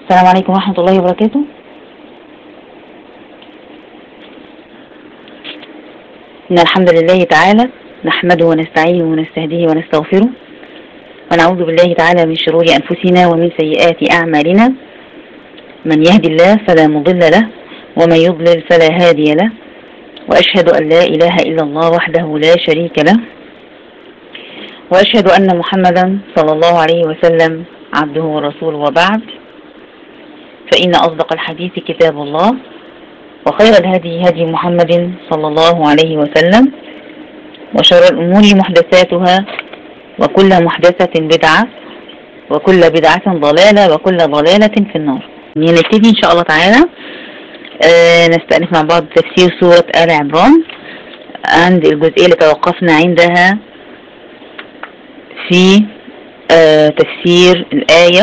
السلام عليكم ورحمة الله وبركاته. إن الحمد لله تعالى نحمده ونستعينه ونستهديه ونستغفره، ونعوذ بالله تعالى من شرور أنفسنا ومن سيئات أعمالنا. من يهدي الله فلا مضل له، ومن يضلل فلا هادي له، وأشهد أن لا إله إلا الله وحده لا شريك له، وأشهد أن محمدا صلى الله عليه وسلم عبده ورسوله، وبعد، فإن أصدق الحديث كتاب الله، وخير الهدي هدي محمد صلى الله عليه وسلم، وشر الأمور محدثاتها، وكل محدثة بدعة، وكل بدعة ضلالة، وكل ضلالة في النار. نبتدي إن شاء الله تعالى نستأنف مع بعض تفسير سورة آل عمران عند الجزئية اللي توقفنا عندها في تفسير الآية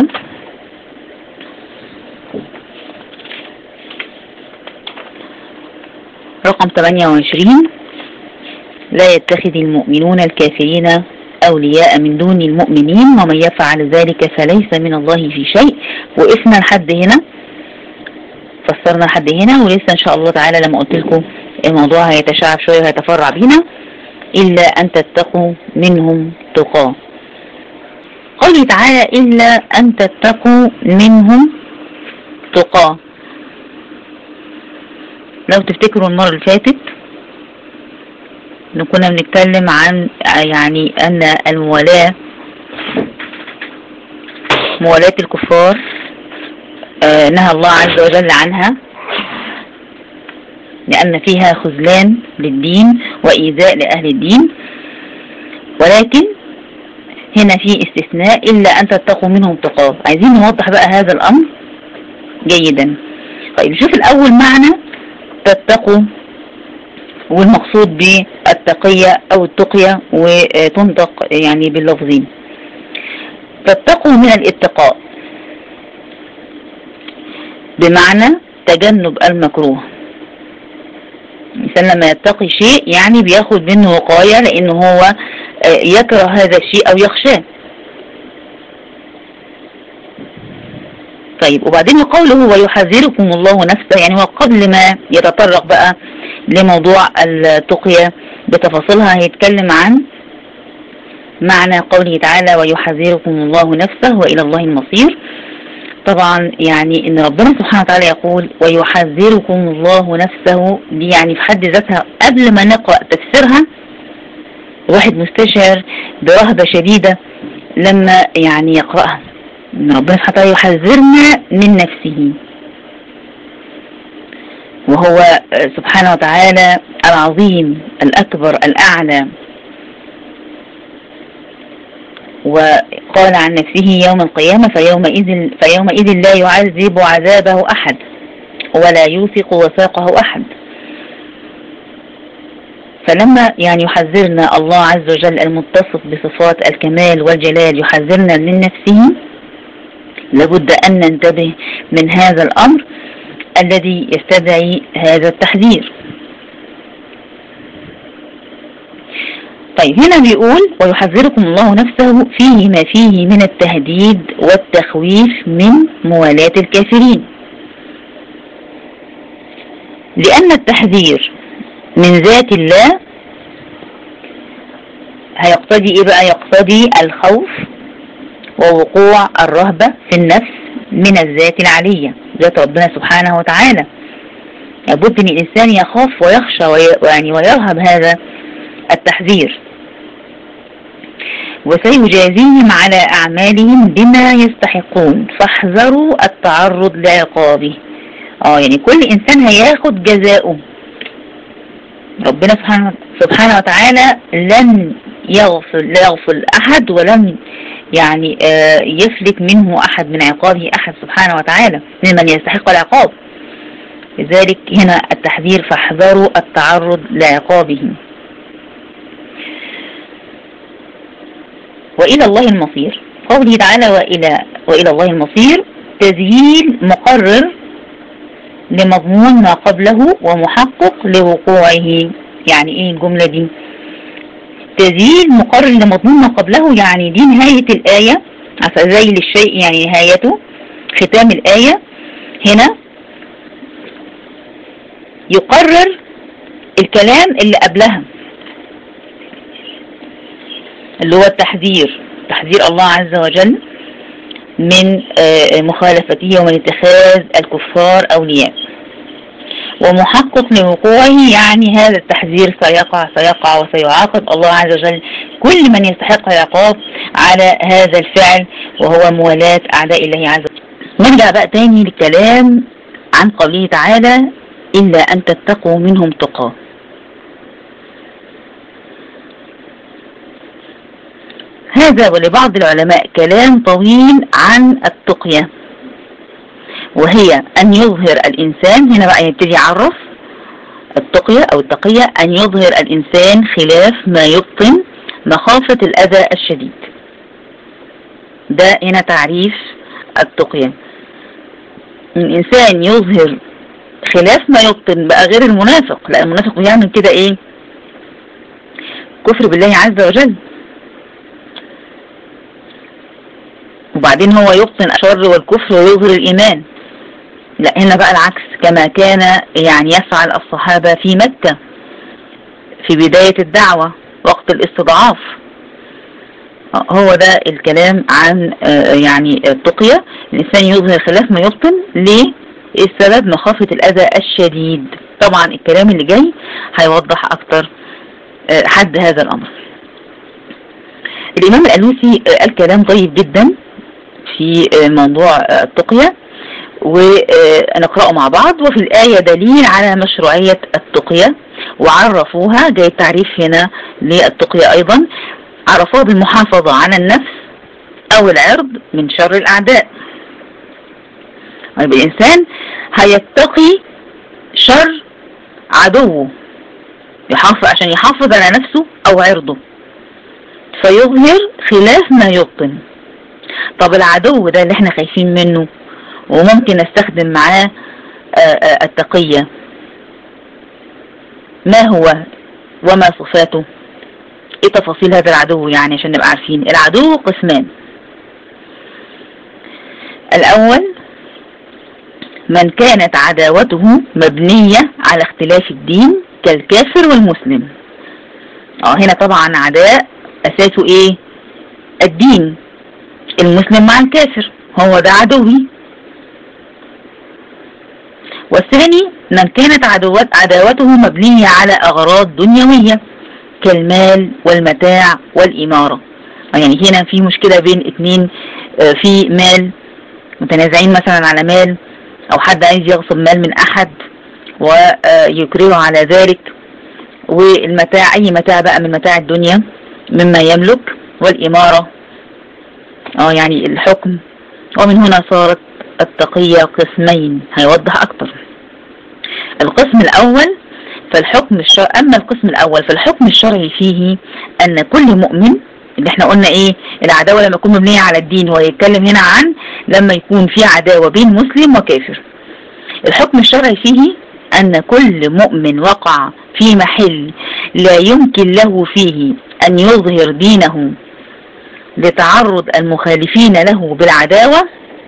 رقم 28. لا يتخذ المؤمنون الكافرين أولياء من دون المؤمنين ومن يفعل ذلك فليس من الله في شيء. وقفنا لحد هنا، فسرنا لحد هنا، ولسه إن شاء الله تعالى لما قلت لكم الموضوع هيتشعب شوية وهيتفرع بينا. إلا أن تتقوا منهم تقاه. قوله تعالى إلا أن تتقوا منهم تقاه. لو تفتكروا المرة اللي فاتت كنا بنتكلم عن يعني أن الموالاة، موالاة الكفار، نهى الله عز وجل عنها لأن فيها خذلان للدين وإيذاء لأهل الدين، ولكن هنا في استثناء إلا أن تتقوا منهم تقاه. عايزين نوضح بقى هذا الأمر جيدا. طيب نشوف الأول معنى تتقوا، والمقصود بالتقية أو التقية، وتنطق يعني باللفظين. تتقوا من الاتقاء بمعنى تجنب المكروه. الإنسان لما يتقي شيء يعني بياخد منه وقاية، لأنه هو يكره هذا الشيء أو يخشاه. طيب وبعدين قوله ويحذركم الله نفسه، يعني هو قبل ما يتطرق بقى لموضوع التقية بتفاصيلها هيتكلم عن معنى قوله تعالى ويحذركم الله نفسه وإلى الله المصير. طبعا يعني ان ربنا سبحانه وتعالى يقول ويحذركم الله نفسه، دي يعني في حد ذاتها قبل ما نقرأ تفسيرها الواحد مستشعر برهبة شديدة لما يعني يقرأها، ان ربنا سبحانه وتعالى يحذرنا من نفسه، وهو سبحانه وتعالى العظيم الأكبر الأعلى. وقال عن نفسه يوم القيامة فيومئذ لا يعذب عذابه أحد ولا يوثق وثاقه أحد. فلما يعني يحذرنا الله عز وجل المتصف بصفات الكمال والجلال، يحذرنا من نفسه، لابد أن ننتبه من هذا الأمر الذي يستدعي هذا التحذير. طيب هنا بيقول ويحذركم الله نفسه فيه ما فيه من التهديد والتخويف من موالاة الكافرين، لأن التحذير من ذات الله هيقتضي ايه بقى؟ يقتضي الخوف ووقوع الرهبة في النفس من الذات العلية، ذات ربنا سبحانه وتعالى. لابد ان الانسان يخاف ويخشى ويرهب هذا التحذير. وسيجازيهم على أعمالهم بما يستحقون فاحذروا التعرض لعقابه. يعني كل إنسان هياخد جزاؤه. ربنا سبحانه وتعالى لن يغفل أحد، ولن يعني يفلت منه أحد من عقابه أحد سبحانه وتعالى ممن يستحق العقاب. لذلك هنا التحذير فاحذروا التعرض لعقابه. وإلى الله المصير، قوله تعالى وإلى الله المصير، تذييل مقرر لمضمون ما قبله ومحقق لوقوعه. يعني ايه الجملة دي؟ تذييل مقرر لمضمون ما قبله، يعني دي نهاية الآية، ذيل الشيء يعني نهايته، ختام الآية هنا يقرر الكلام اللي قبلها اللي هو التحذير، تحذير الله عز وجل من مخالفته ومن اتخاذ الكفار أولياء، ومحقق لوقوعه، يعني هذا التحذير سيقع وسيعاقب الله عز وجل كل من يستحق العقاب على هذا الفعل، وهو موالاة أعداء الله عز وجل. نرجع بقى تاني للكلام عن قوله تعالى إلا أن تتقوا منهم تقى. هذا ولبعض العلماء كلام طويل عن التقية، وهي أن يظهر الإنسان، هنا بقى يبتدي يعرف التقية أو التقية، أن يظهر الإنسان خلاف ما يبطن مخافة الأذى الشديد. ده هنا تعريف التقية، الإنسان يظهر خلاف ما يبطن، بقى غير المنافق، لا المنافق بيعمل كده إيه؟ كفر بالله عز وجل، وبعدين هو يبطن الشر والكفر ويظهر الإيمان. لا هنا بقى العكس، كما كان يعني يفعل الصحابة في مكة في بداية الدعوة وقت الاستضعاف. هو ده الكلام عن يعني التقية، الإنسان يظهر خلاف ما يبطن. ليه؟ السبب مخافة الأذى الشديد. طبعا الكلام اللي جاي هيوضح أكتر حد هذا الأمر. الإمام الألوسي قال كلام طيب جدا في موضوع التقية، ونقرأه مع بعض. وفي الآية دليل على مشروعية التقية، وعرفوها، جاي التعريف هنا للتقية أيضا، عرفوها بالمحافظة على النفس أو العرض من شر الأعداء. طيب الإنسان هيتقي شر عدوه عشان يحافظ على نفسه أو عرضه، فيظهر خلاف ما يبطن. طب العدو ده اللي احنا خايفين منه وممكن نستخدم معاه التقية، ما هو وما صفاته؟ ايه تفاصيل هذا العدو؟ يعني عشان نبقى عارفين العدو قسمان. الأول من كانت عداوته مبنية على اختلاف الدين كالكافر والمسلم. هنا طبعا عداء أساسه ايه؟ الدين، المسلم مع الكافر، هو ده عدوي. والثاني من كانت عداوته مبنية على أغراض دنيوية كالمال والمتاع والإمارة. يعني هنا في مشكلة بين اتنين في مال، متنازعين مثلا على مال، أو حد عايز يغصب مال من أحد ويكرهه على ذلك، والمتاع أي متاع بقى من متاع الدنيا مما يملك، والإمارة يعني الحكم. ومن هنا صارت التقية قسمين، هيوضح أكتر. القسم الأول فالحكم الشرعي، أما القسم الأول فالحكم الشرعي فيه أن كل مؤمن، اللي احنا قلنا ايه العداوة لما يكون مبنية على الدين، هو يتكلم هنا عن لما يكون في عداوة بين مسلم وكافر. الحكم الشرعي فيه أن كل مؤمن وقع في محل لا يمكن له فيه أن يظهر دينه لتعرض المخالفين له بالعداوة،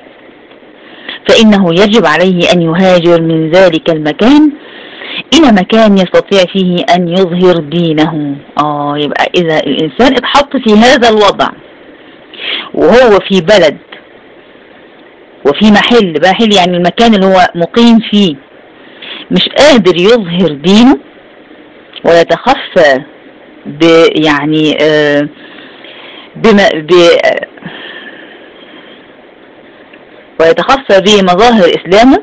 فإنه يجب عليه أن يهاجر من ذلك المكان إلى مكان يستطيع فيه أن يظهر دينه. يبقى إذا الإنسان اتحط في هذا الوضع وهو في بلد وفي محل يعني المكان اللي هو مقيم فيه مش قادر يظهر دينه ويتخفى يعني ويتخفى بمظاهر إسلامه،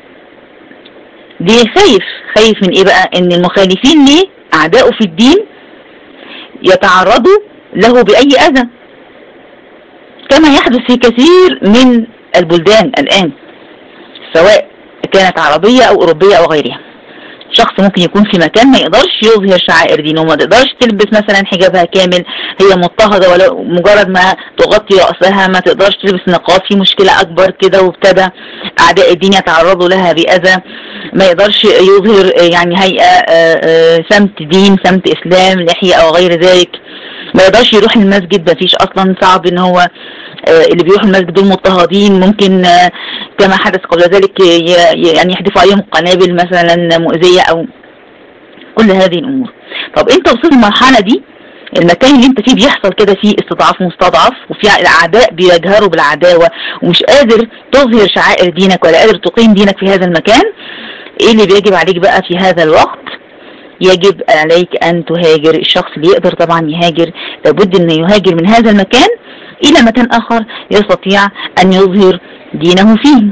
دي خايف من ايه بقى؟ ان المخالفين ليه اعداؤه في الدين يتعرضوا له بأي اذى، كما يحدث في كثير من البلدان الآن سواء كانت عربية او اوروبية او غيرها. شخص ممكن يكون في مكان ما يقدرش يظهر شعائر دينه، وما تقدرش تلبس مثلا حجابها كامل، هي مضطهدة، ولو مجرد ما تغطي رأسها ما تقدرش تلبس نقاب، في مشكلة اكبر كده، وابتدى اعداء الدين يتعرضوا لها بأذى، ما يقدرش يظهر يعني هيئة سمت دين، سمت اسلام، لحية او غير ذلك، ما يقدرش يروح المسجد، مفيش اصلا، صعب ان هو اللي بيروحوا المسجد دول مضطهدين، ممكن كما حدث قبل ذلك يعني يحدفوا عليهم قنابل مثلا مؤذية او كل هذه الامور. طب انت وصلت للمرحلة دي، المكان اللي انت فيه بيحصل كده فيه استضعاف مستضعف، وفي الاعداء بيجهروا بالعداوة، ومش قادر تظهر شعائر دينك ولا قادر تقيم دينك في هذا المكان، ايه اللي بيجب عليك بقى في هذا الوقت؟ يجب عليك ان تهاجر. الشخص اللي يقدر طبعا يهاجر لابد انه يهاجر من هذا المكان الى مكان اخر يستطيع ان يظهر دينه فيه،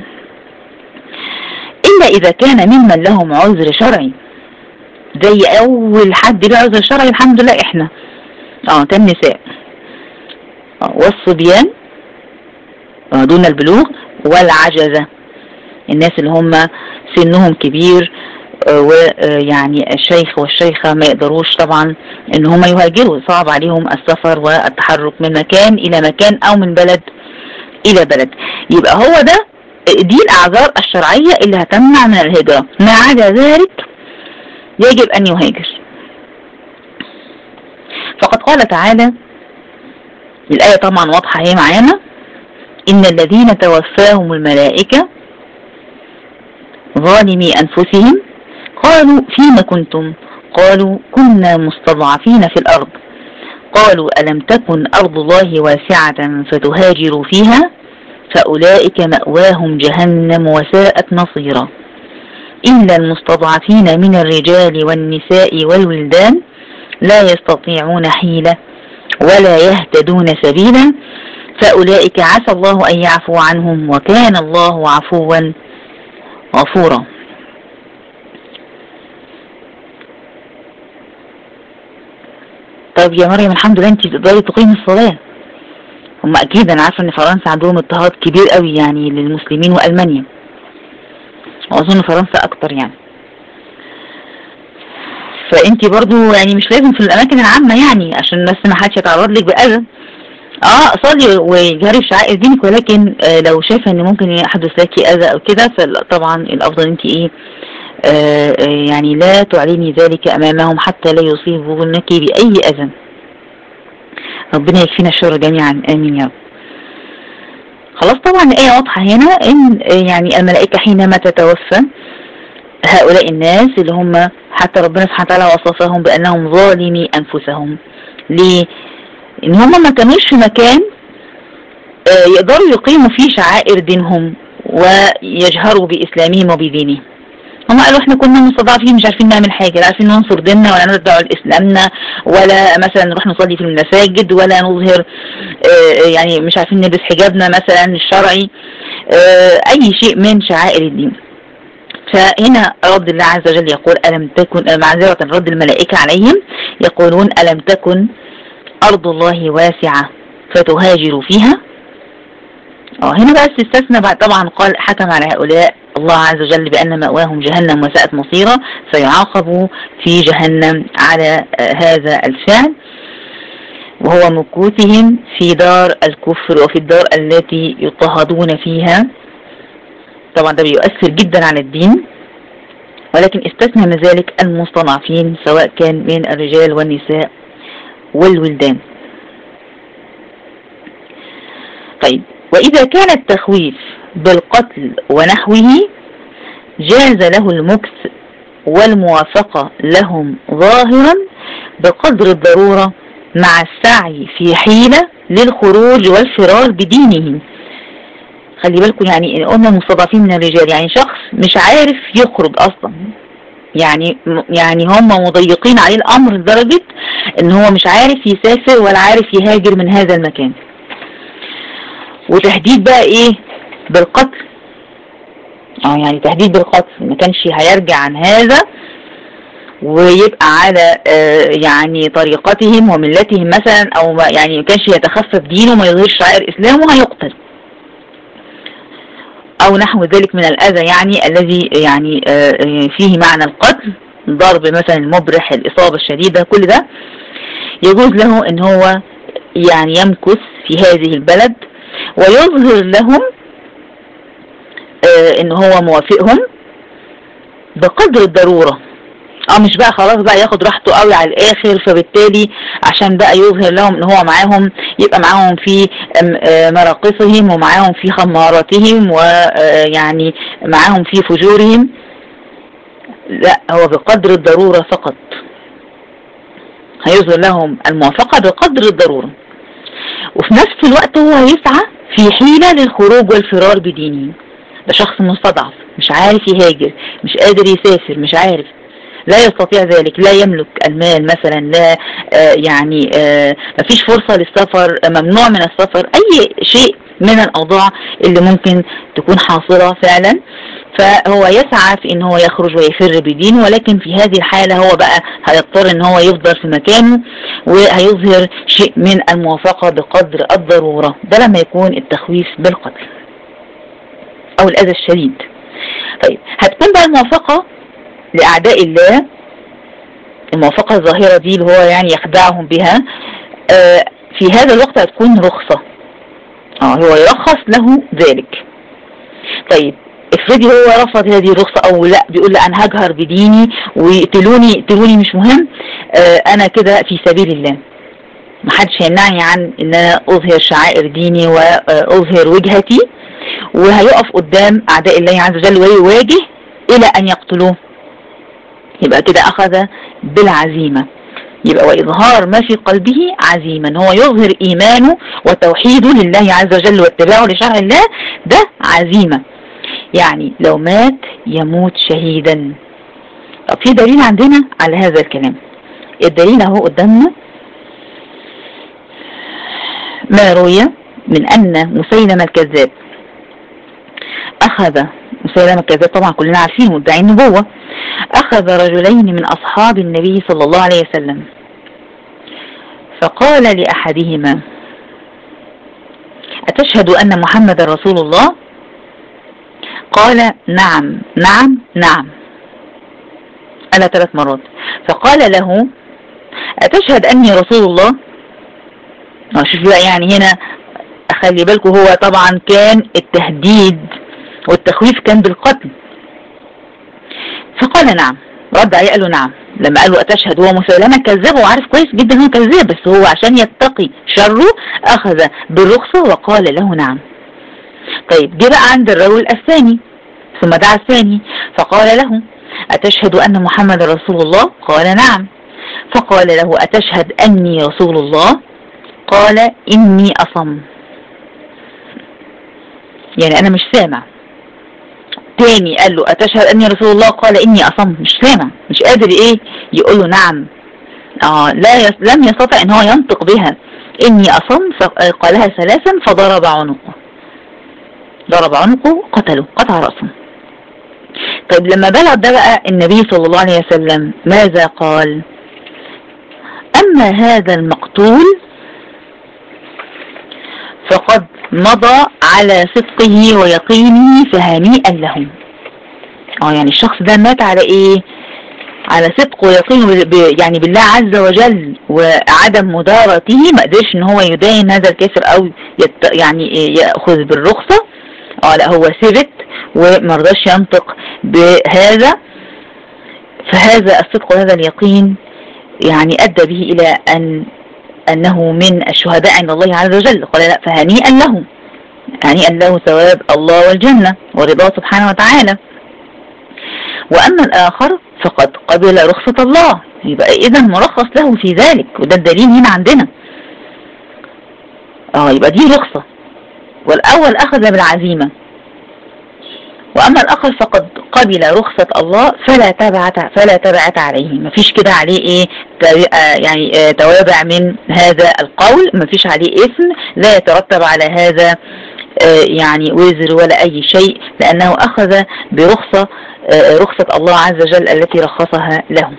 الا اذا كان ممن لهم عذر شرعي. زي اول حد له عذر شرعي الحمد لله احنا النساء والصبيان دون البلوغ والعجزة، الناس اللي هم سنهم كبير ويعني الشيخ والشيخة ما يقدروش طبعا ان هم يهاجروا، صعب عليهم السفر والتحرك من مكان الى مكان او من بلد الى بلد. يبقى هو ده دي الاعذار الشرعية اللي هتمنع من الهجرة، ما عدا ذلك يجب ان يهاجر. فقد قال تعالى، الآية طبعا واضحة هي معانا، إن الذين توفاهم الملائكة ظالمي أنفسهم قالوا فيما كنتم؟ قالوا كنا مستضعفين في الأرض، قالوا ألم تكن أرض الله واسعة فتهاجروا فيها فأولئك مأواهم جهنم وساءت مصيرا، إلا المستضعفين من الرجال والنساء والولدان لا يستطيعون حيلة ولا يهتدون سبيلا فأولئك عسى الله أن يعفو عنهم وكان الله عفوا غفورا. طيب يا مريم الحمد لله انت تقدري تقيمي الصلاة. هم اكيد انا عارفة ان فرنسا عندهم اضطهاد كبير قوي يعني للمسلمين، والمانيا واظن فرنسا اكتر يعني. فانت برضو يعني مش لازم في الاماكن العامة يعني عشان بس ما حدش يتعرض لك باذى. صلي وجهري في شعائر دينك، ولكن لو شايفه ان ممكن يحدث لك اذى او كده فطبعا الافضل انت يعني لا تعلني ذلك امامهم حتى لا يصيبونك باي اذى. ربنا يكفينا الشر جميعا، امين يا رب. خلاص طبعا الايه واضحه هنا ان يعني الملائكه حينما تتوفى هؤلاء الناس اللي هم حتى ربنا سبحانه وتعالى وصفهم بانهم ظالمي انفسهم. ليه؟ ان هم ما كانوش في مكان يقدروا يقيموا فيه شعائر دينهم ويجهروا باسلامهم وبدينهم. هم قالوا احنا كنا مستضعفين، مش عارفين نعمل حاجة، لا عارفين ننصر ديننا ولا ندعو لاسلامنا ولا مثلا نروح نصلي في المساجد ولا نظهر يعني مش عارفين نلبس حجابنا مثلا الشرعي، اي شيء من شعائر الدين. فهنا رد الله عز وجل يقول ألم تكن، معذرة رد الملائكة عليهم يقولون ألم تكن أرض الله واسعة فتهاجروا فيها. هنا بقى استثنى بعد طبعا قال حكم على هؤلاء الله عز وجل بأن مأواهم جهنم وساءت مصيرا، فيعاقبوا في جهنم على هذا الفعل وهو مكوثهم في دار الكفر وفي الدار التي يضطهدون فيها. طبعا ده بيؤثر جدا على الدين، ولكن استثنى من ذلك المستضعفين سواء كان من الرجال والنساء والولدان. طيب وإذا كان التخويف بالقتل ونحوه جاز له المكث والموافقة لهم ظاهرا بقدر الضرورة مع السعي في حيلة للخروج والفرار بدينه. خلي بالكم يعني قلنا المستضعفين من الرجال، يعني شخص مش عارف يخرج اصلا، يعني هم مضيقين عليه الامر لدرجة ان هو مش عارف يسافر ولا عارف يهاجر من هذا المكان. وتهديد بقى ايه بالقتل، يعني تهديد بالقتل، ما كانش هيرجع عن هذا ويبقى على يعني طريقتهم وملتهم مثلا، او يعني ما كانش يتخفف دينه وما يظهرش شعائر اسلامه هيقتل او نحو ذلك من الاذى يعني الذي يعني فيه معنى القتل، ضرب مثلا المبرح، الاصابة الشديدة، كل ده يجوز له ان هو يعني يمكث في هذه البلد ويظهر لهم ان هو موافقهم بقدر الضرورة مش بقى خلاص بقى ياخد راحته قوي على الاخر، فبالتالي عشان بقى يظهر لهم ان هو معاهم، يبقى معاهم في مراقصهم ومعاهم في خماراتهم ويعني معاهم في فجورهم. لا، هو بقدر الضرورة فقط، هيظهر لهم الموافقة بقدر الضرورة، وفي نفس الوقت هو هيسعى في حيلة للخروج والفرار بدينه. ده شخص مستضعف مش عارف يهاجر، مش قادر يسافر، مش عارف، لا يستطيع ذلك، لا يملك المال مثلا، لا يعني مفيش فرصة للسفر، ممنوع من السفر، اي شيء من الاوضاع اللي ممكن تكون حاصلة فعلا. فهو يسعى في ان هو يخرج ويفر بدينه، ولكن في هذه الحالة هو بقى هيضطر ان هو يفضل في مكانه، وهيظهر شيء من الموافقة بقدر الضرورة. ده لما يكون التخويف بالقتل او الاذى الشديد. طيب هتكون بقى الموافقة لأعداء الله، الموافقة الظاهرة دي اللي هو يعني يخدعهم بها، في هذا الوقت هتكون رخصة، هو يرخص له ذلك. طيب افرضي هو رفض هذه الرخصة، او لا بيقول لا انا هجهر بديني ويقتلوني مش مهم، انا كده في سبيل الله، محدش هيمنعني عن ان انا اظهر شعائر ديني واظهر وجهتي، وهيقف قدام اعداء الله عز وجل ويواجه الى ان يقتلوه. يبقى كده اخذ بالعزيمة، يبقى واظهار ما في قلبه عزيما، هو يظهر ايمانه وتوحيده لله عز وجل واتباعه لشرع الله، ده عزيمة، يعني لو مات يموت شهيدا. طب في دليل عندنا على هذا الكلام، الدليل اهو قدامنا، ما روي من ان مسيلمة الكذاب اخذ، مسيلمة الكذاب طبعا كلنا عارفين مدعي النبوة، اخذ رجلين من اصحاب النبي صلى الله عليه وسلم، فقال لاحدهما اتشهد ان محمد رسول الله؟ قال نعم نعم نعم، قال 3 مرات. فقال له اتشهد اني رسول الله؟ شوف بقى، يعني هنا خلي بالكم، هو طبعا كان التهديد والتخويف كان بالقتل، فقال نعم، رد عليه قال له نعم. لما قال له اتشهد، هو مسيلمة كذاب وعارف كويس جدا هو كذاب، بس هو عشان يتقي شره اخذ بالرخصة وقال له نعم. طيب جه بقى عند الرجل الثاني، ثم دعا الثاني فقال له اتشهد ان محمد رسول الله؟ قال نعم. فقال له اتشهد اني رسول الله؟ قال اني اصم، يعني انا مش سامع. تاني قال له اتشهد اني رسول الله؟ قال اني اصم، مش سامع، مش قادر يقول له نعم، لم يستطع ان هو ينطق بها، اني اصم. فقالها 3 فضرب عنقه، ضرب عنقه، قتله، قطع رأسه. طيب لما بلغ ده بقى النبي صلى الله عليه وسلم ماذا قال؟ اما هذا المقتول فقد مضى على صدقه ويقينه فهنيئا له. يعني الشخص ده مات على على صدق ويقينه يعني بالله عز وجل وعدم مدارته، ما قدرش ان هو يداين هذا الكافر او يعني يأخذ بالرخصة. لا، هو ثبت ومرضاش ينطق بهذا، فهذا الصدق وهذا اليقين يعني ادى به الى انه من الشهداء عند الله عز وجل. قال لا، فهنيئا له، هنيئا له ثواب الله والجنة ورضاه سبحانه وتعالى. واما الاخر فقد قبل رخصة الله، يبقى اذا مرخص له في ذلك، وده الدليل هنا عندنا. يبقى دي رخصة، والاول اخذ بالعزيمة، واما الاخر فقد قبل رخصة الله فلا تبعت عليه، مفيش كده عليه يعني توابع من هذا القول، مفيش عليه اثم، لا يترتب على هذا يعني وزر ولا اي شيء، لانه اخذ برخصة رخصة الله عز وجل التي رخصها له.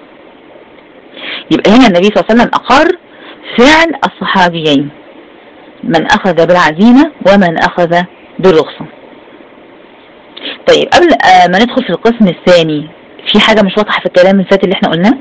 يبقى هنا النبي صلى الله عليه وسلم اقر فعل الصحابيين، من اخذ بالعزيمة ومن اخذ بالرخصة. طيب قبل ما ندخل في القسم الثاني، في حاجة مش واضحة في الكلام اللي فات اللي احنا قلناه؟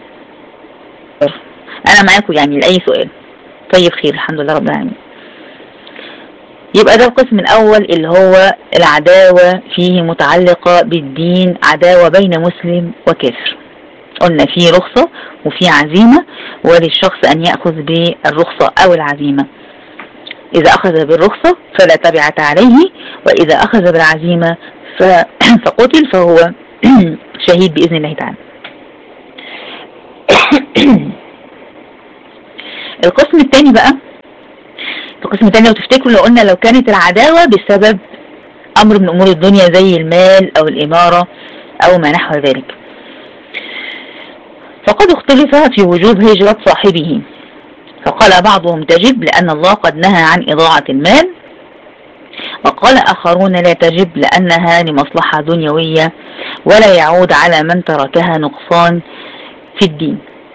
انا معاكم يعني لأي سؤال. طيب خير، الحمد لله رب العالمين. يبقى ده القسم الاول اللي هو العداوة فيه متعلقة بالدين، عداوة بين مسلم وكافر. قلنا في رخصة وفي عزيمة، وللشخص أن يأخذ بالرخصة أو العزيمة. إذا أخذ بالرخصة فلا تبعة عليه، وإذا أخذ بالعزيمة فقتل فهو شهيد بإذن الله تعالى. القسم الثاني بقى، القسم الثاني لو تفتكروا، لو قلنا لو كانت العداوة بسبب أمر من أمور الدنيا زي المال أو الإمارة أو ما نحو ذلك، فقد اختلف في وجوب هجرة صاحبه. فقال بعضهم تجب لأن الله قد نهى عن إضاعة المال، وقال آخرون لا تجب لأنها لمصلحة دنيوية ولا يعود على من تركها نقصان في الدين.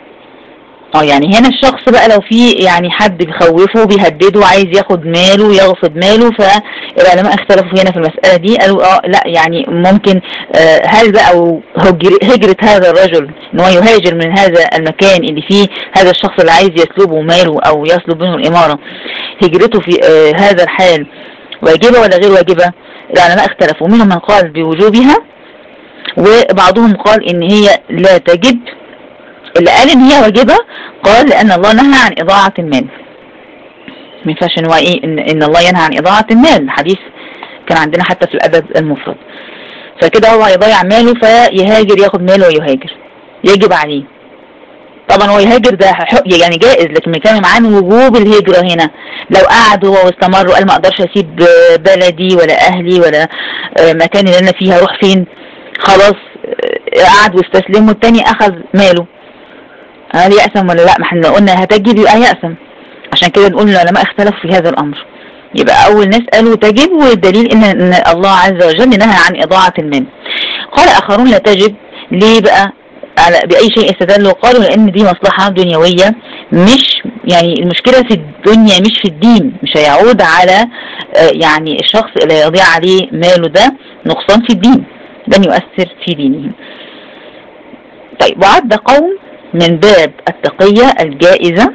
يعني هنا الشخص بقى لو في يعني حد بيخوفه بيهدده عايز ياخد ماله يغصب ماله، فالعلماء اختلفوا هنا في المسألة دي، قالوا لا يعني ممكن هل بقى هجرة هذا الرجل ان هو يهاجر من هذا المكان اللي فيه هذا الشخص اللي عايز يسلبه ماله او يسلب منه الإمارة، هجرته في هذا الحال واجبة ولا غير واجبة؟ العلماء اختلفوا، منهم من قال بوجوبها وبعضهم قال ان هي لا تجب. اللي قال ان هي واجبة قال لان الله نهى عن اضاعة المال، ما ينفعش ان هو ايه ان الله ينهى عن اضاعة المال، الحديث كان عندنا حتى في الادب المفرد، فكده هو يضيع ماله فيهاجر ياخد ماله ويهاجر يجب عليه. طبعا هو يهاجر ده يعني جائز، لكن بنتكلم عن وجوب الهجرة هنا. لو قعد هو واستمر وقال ما اقدرش اسيب بلدي ولا اهلي ولا مكان اللي انا فيها، اروح فين؟ خلاص قعد واستسلم والتاني اخذ ماله، هل يأثم ولا لا؟ ما احنا قلنا هتجب يبقى يأثم، عشان كده نقول العلماء اختلفوا في هذا الامر. يبقى اول ناس قالوا تجب، والدليل ان الله عز وجل نهى عن اضاعة المال. قال اخرون لا تجب، ليه بقى؟ بأي شيء استدلوا؟ قالوا لأن دي مصلحة دنيوية، مش يعني المشكلة في الدنيا مش في الدين، مش هيعود على يعني الشخص اللي يضيع عليه ماله ده نقصان في الدين، لن يؤثر في دينه. طيب، وعد قوم من باب التقية الجائزة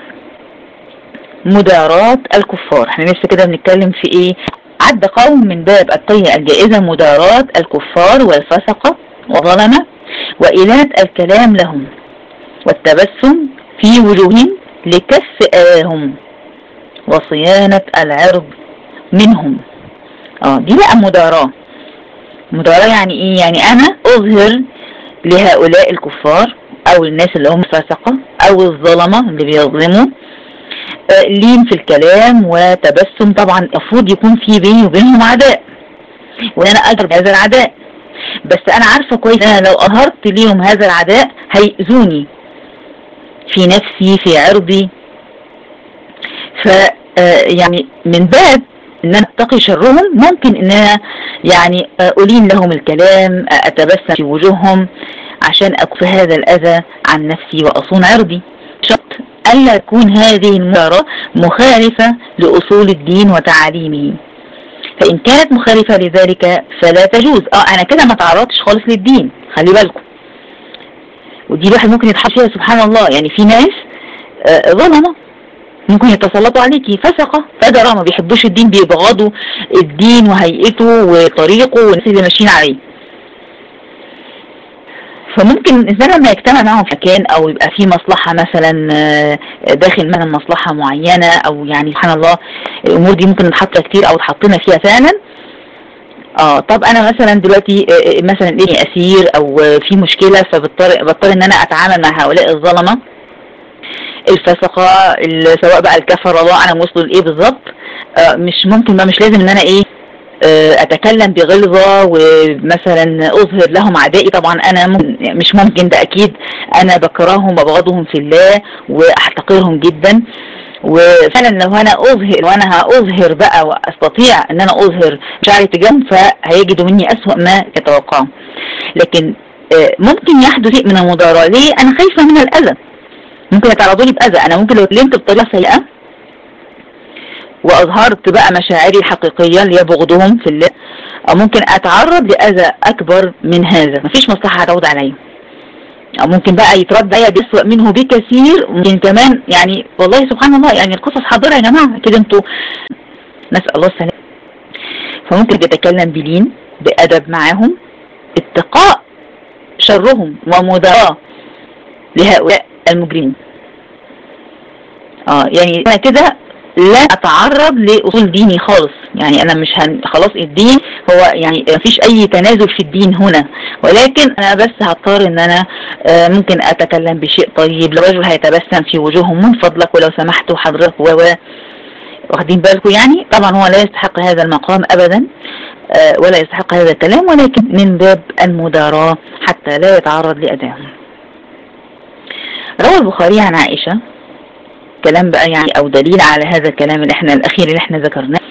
مداراة الكفار. احنا لسه كده بنتكلم في ايه؟ عد قوم من باب التقية الجائزة مداراة الكفار والفسقة وظلمة وإلات الكلام لهم والتبسم في وجوههم لكف آهم وصيانة العرض منهم. دي بقى مداراة. مداراة يعني ايه؟ يعني انا اظهر لهؤلاء الكفار او الناس اللي هم فاسقة او الظلمة اللي بيظلموا لين في الكلام وتبسم. طبعا المفروض يكون في بيني وبينهم عداء وانا اجرب هذا العداء، بس انا عارفة كويس انا لو اظهرت ليهم هذا العداء هيأذوني في نفسي في عرضي، يعني من باب ان انا اتقي شرهم ممكن ان انا يعني الين لهم الكلام، اتبسم في وجوههم عشان اكف هذا الاذى عن نفسي واصون عرضي. شرط الا تكون هذه المداراة مخالفة لاصول الدين وتعاليمه، فان كانت مخالفة لذلك فلا تجوز. انا كده ما تعرضتش خالص للدين، خلي بالكم. ودي الواحد ممكن يتحط فيها سبحان الله، يعني في ناس ظلمة ممكن يتسلطوا عليكي، فسقة فجرة ما بيحبوش الدين، بيبغضوا الدين وهيئته وطريقه والناس اللي ماشيين عليه. فممكن الإنسان لما يجتمع معهم في مكان أو يبقى في مصلحة مثلا داخل مثلا مصلحة معينة، أو يعني سبحان الله الأمور دي ممكن نتحط كتير أو تحطنا فيها فعلا. طب أنا مثلا دلوقتي مثلا ابني أسير أو في مشكلة، فبضطر إن أنا أتعامل مع هؤلاء الظلمة الفسقة، سواء بقى الكفر الله أنا وصلوا لإيه بالظبط. مش ممكن بقى، مش لازم إن أنا إيه اتكلم بغلظة ومثلا اظهر لهم عدائي. طبعا انا مش ممكن، ده اكيد انا بكرههم وبغضهم في الله واحتقرهم جدا. وفعلا لو انا اظهر وانا هاظهر بقى واستطيع ان انا اظهر مشاعري تجاههم فهيجدوا مني اسوأ ما يتوقعون. لكن ممكن يحدث شيء من المضارة. ليه؟ انا خايفة من الاذى، ممكن يتعرضوني باذى. انا ممكن لو اتكلمت بطريقة سيئة واظهرت بقى مشاعري الحقيقية اللي هي بغضهم في الله، او ممكن اتعرض لاذى اكبر من هذا، مفيش مصلحة هتعود عليا، او ممكن بقى يترد عليا بيسوأ منه بكثير. ممكن كمان يعني والله سبحان الله يعني القصص حاضرة يا جماعة كده، انتوا نسأل الله السلامة. فممكن يتكلم بلين بأدب معاهم، اتقاء شرهم ومداراة لهؤلاء المجرمين. يعني انا كده لا اتعرض لاصول ديني خالص، يعني انا مش خلاص الدين هو يعني مفيش اي تنازل في الدين هنا، ولكن انا بس هضطر ان انا ممكن اتكلم بشيء طيب. لو رجل هيتبسم في وجوههم من فضلك ولو سمحتوا حضرتك واخدين بالكم، يعني طبعا هو لا يستحق هذا المقام ابدا ولا يستحق هذا الكلام، ولكن من باب المداراة حتى لا يتعرض لأذاهم. روى البخاري عن عائشة، كلام بقى يعني او دليل على هذا الكلام الاخير اللي احنا ذكرناه.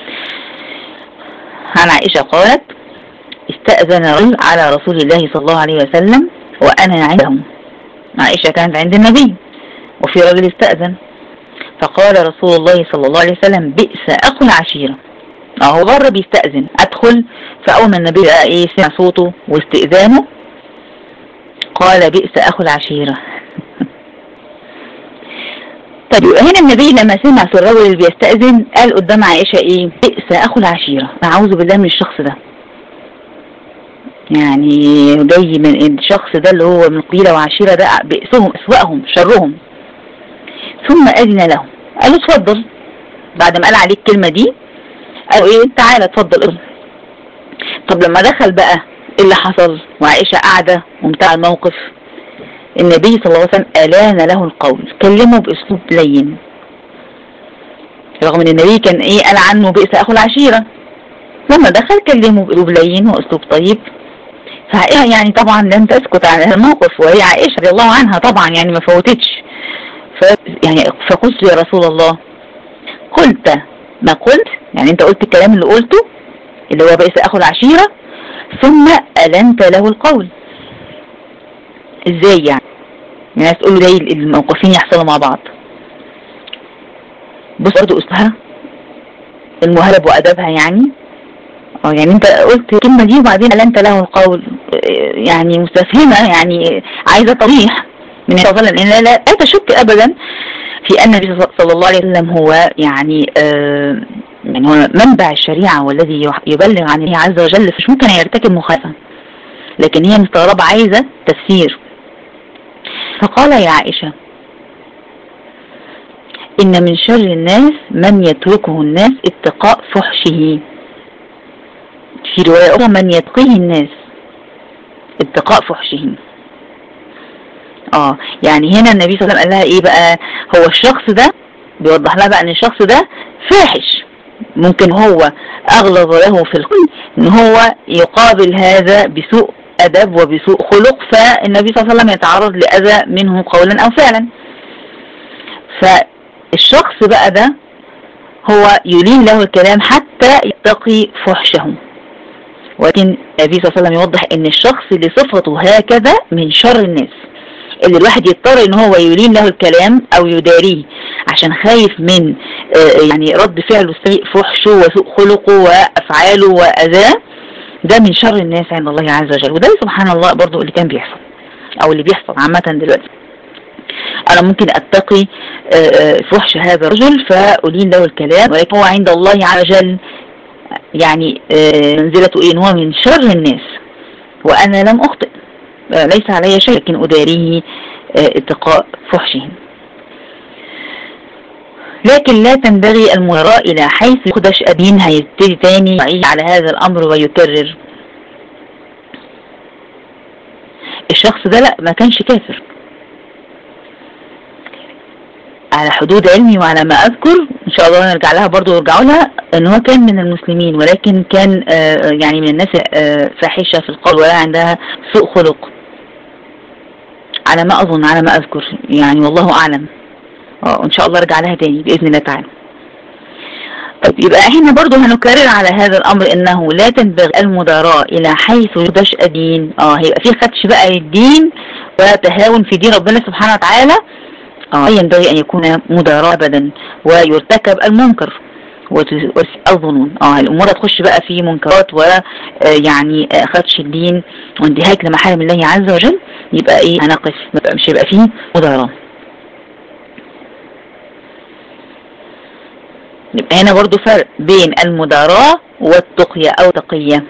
عن عائشة قالت: استأذن رجل على رسول الله صلى الله عليه وسلم وانا عندهم. عائشة كانت عند النبي وفي رجل استأذن، فقال رسول الله صلى الله عليه وسلم: بئس اخو العشيرة. هو بره بيستأذن، ادخل، فاول ما النبي بقى سمع صوته واستئذانه قال: بئس اخو العشيرة. طيب هنا النبي لما سمع في الرجل اللي بيستأذن قال قدام عائشة بئس اخو العشيرة. اعوذ بالله من الشخص ده، يعني جاي من الشخص ده اللي هو من قبيلة وعشيرة، ده بئسهم اسوأهم شرهم. ثم اذن له، قال له اتفضل. بعد ما قال عليه الكلمة دي قالوا تعالى اتفضل. طب لما دخل بقى اللي حصل وعائشة قاعدة ومتاع الموقف، النبي صلى الله عليه وسلم ألان له القول، كلمه بأسلوب لين، رغم ان النبي كان قال عنه بئس اخو العشيرة. لما دخل كلمه بأسلوب لين وأسلوب طيب، فعائشة يعني طبعا لم تسكت عن هذا الموقف، وهي عائشة رضي الله عنها طبعا يعني ما فوتتش. فقلت يا رسول الله: قلت ما قلت، يعني انت قلت الكلام اللي قلته اللي هو بئس اخو العشيرة ثم ألنت له القول. ازاي يعني؟ الناس تقول له زي الموقفين يحصلوا مع بعض. بص برضه اسلوبها المهرب وادبها، يعني يعني انت قلت الكلمة دي وبعدين ألنت له القول، يعني مستفهمة، يعني عايزة طريح من النبي صلى الله عليه وسلم، لأن لا تشك أبدا في أن النبي صلى الله عليه وسلم هو يعني هو منبع الشريعة والذي يبلغ عن الله عز وجل، فمش ممكن يرتكب مخالفة، لكن هي مستغربة عايزة تفسير. فقال: يا عائشة، إن من شر الناس من يتركه الناس اتقاء فحشه. في رواية أخرى: من يتقيه الناس اتقاء فحشه. يعني هنا النبي صلى الله عليه وسلم قال لها بقى؟ هو الشخص ده بيوضح لها بقى ان الشخص ده فاحش، ممكن هو اغلظ له في القول ان هو يقابل هذا بسوء ادب وبسوء خلق، فالنبي صلى الله عليه وسلم يتعرض لاذى منه قولا او فعلا. فالشخص بقى ده هو يلين له الكلام حتى يتقي فحشه، ولكن النبي صلى الله عليه وسلم يوضح ان الشخص اللي صفته هكذا من شر الناس، اللي الواحد يضطر ان هو يلين له الكلام او يداريه عشان خايف من يعني رد فعله السيء، فحشه وسوء خلقه وافعاله واذاه، ده من شر الناس عند الله عز وجل. وده سبحان الله برضو اللي كان بيحصل او اللي بيحصل عامة دلوقتي. انا ممكن اتقي فحش هذا الرجل فألين له الكلام، ولكن هو عند الله عز وجل يعني منزلته ان هو من شر الناس، وانا لم اخطئ، ليس علي شيء، لكن أداريه اتقاء فحشه. لكن لا تنبغي المراء إلى حيث يخدش أبين، هيبتدي تاني يعيش على هذا الأمر ويكرر. الشخص ده لا، ما كانش كافر على حدود علمي وعلى ما أذكر، إن شاء الله نرجع لها برضو ونرجعوا لها، إن هو كان من المسلمين، ولكن كان يعني من الناس فاحشة في القول ولا عندها سوء خلق على ما أظن، على ما أذكر يعني، والله أعلم. إن شاء الله ارجع لها تاني بإذن الله تعالى. طيب يبقى احنا برضو هنكرر على هذا الأمر إنه لا تنبغي المداراة إلى حيث يخدش الدين. هيبقى في خدش بقى للدين وتهاون في دين ربنا سبحانه وتعالى. ينبغي أن يكون مداراة أبدا، ويرتكب المنكر والظنون. الأمور تخش بقى في منكرات ويعني خدش الدين وانتهاك لمحارم الله عز وجل، يبقى هنقف، مش هيبقى فيه مداراة. يبقى هنا برضو فرق بين المداراة والتقية أو تقية.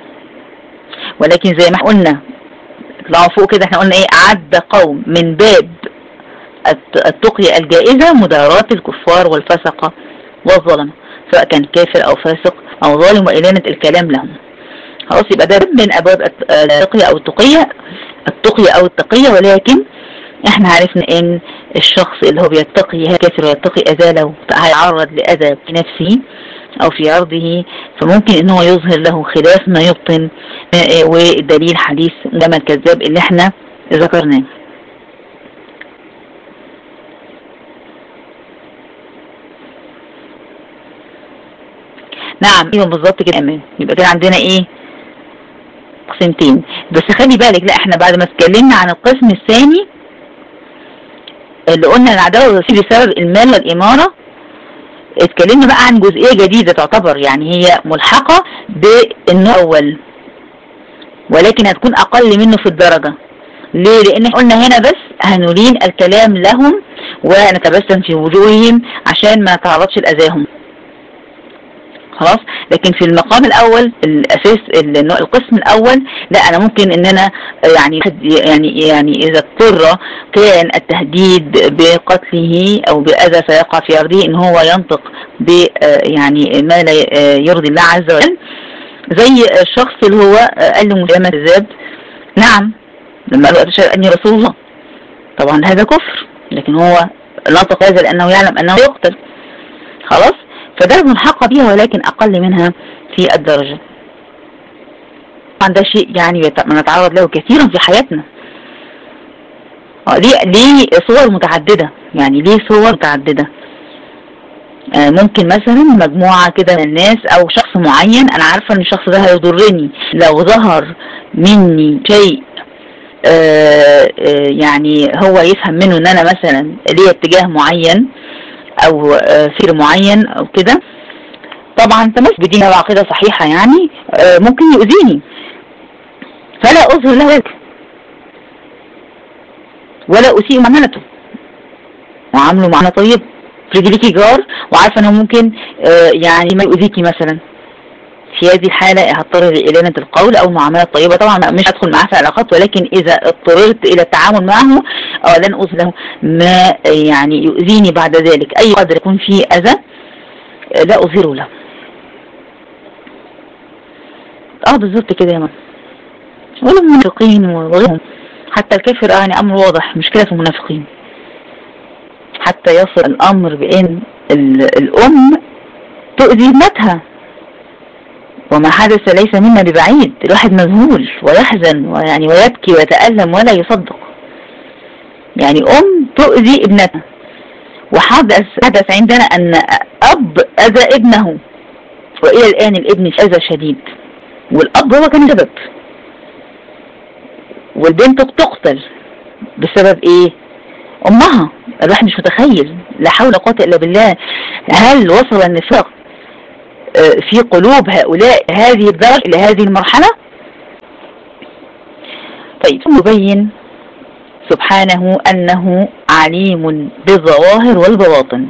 ولكن زي ما قلنا اطلعوا فوق كده، احنا قلنا عد قوم من باب التقية الجائزة مداراة الكفار والفسقة والظلمة، سواء كان كافر أو فاسق أو ظالم، وإلانة الكلام لهم. خلاص، يبقى ده من أبواب التقية أو التقية. ولكن احنا عرفنا ان الشخص اللي هو بيتقي كافر ويتقي أذى لو هيعرض لأذى في نفسه أو في عرضه، فممكن ان هو يظهر له خلاف ما يبطن، والدليل حديث مسيلمة الكذاب اللي احنا ذكرناه. نعم، ايوه بالظبط كده. امان، يبقى كده عندنا ايه؟ قسمتين. بس خلي بالك، لا احنا بعد ما اتكلمنا عن القسم الثاني اللي قلنا العداوة بسبب المال والإمارة، اتكلمنا بقى عن جزئية جديدة تعتبر يعني هي ملحقة بالنوع الأول، ولكن هتكون أقل منه في الدرجة. ليه؟ لأن قلنا هنا بس هنلين الكلام لهم ونتبسم في وجوههم عشان ما نتعرضش لأذاهم. خلاص، لكن في المقام الأول الأساس القسم الأول، لا أنا ممكن إن أنا يعني إذا اضطر كان التهديد بقتله أو بأذى سيقع في أرضه إن هو ينطق يعني ما لا يرضي الله عز وجل، زي الشخص اللي هو قال له مسيلمة الكذاب. نعم، لما قال له أتشهد أني رسول الله، طبعا هذا كفر، لكن هو نطق هذا لأنه يعلم أنه يقتل. خلاص، فده ملحقة بها ولكن أقل منها في الدرجة. طبعا ده شيء يعني نتعرض له كثيرا في حياتنا. ليه صور متعددة، يعني ليه صور متعددة. ممكن مثلا مجموعة كده من الناس أو شخص معين أنا عارفة أن الشخص ده هيضرني، لو ظهر مني شيء يعني هو يفهم منه أن أنا مثلا ليه اتجاه معين او فكر معين او كده، طبعا تمسك بدين وعقيدة صحيحة يعني ممكن يؤذيني، فلا اظهر له ذلك ولا اسيء معاملته وعامله معاملة طيبة. افرضي ليكي جار وعارفة انه ممكن يعني ما يؤذيكي مثلا، في هذه الحالة هضطر لإلانة القول او المعاملة الطيبة. طبعا مش هدخل معاه في علاقات، ولكن اذا اضطررت الى التعامل معه لن اظهر ما يعني يؤذيني بعد ذلك، اي قدر يكون فيه اذى لا اظهره له. بالظبط كده يا ماما. ولا المنافقين وغيرهم، حتى الكافر يعني امر واضح، مشكلة في المنافقين حتى يصل الامر بان الام تؤذي ابنتها، وما حدث ليس منا ببعيد. الواحد مذهول ويحزن ويعني ويبكي ويتألم ولا يصدق، يعني أم تؤذي ابنتها. وحدث عندنا أن أب أذى ابنه، وإلى الآن الابن في أذى شديد، والأب هو كان سبب، والبنت تقتل بسبب إيه؟ أمها. الواحد مش متخيل، لا حول ولا قوة إلا بالله. هل وصل النفاق في قلوب هؤلاء هذه الدرجة إلى هذه المرحلة؟ طيب، ثم يبين سبحانه أنه عليم بالظواهر والبواطن،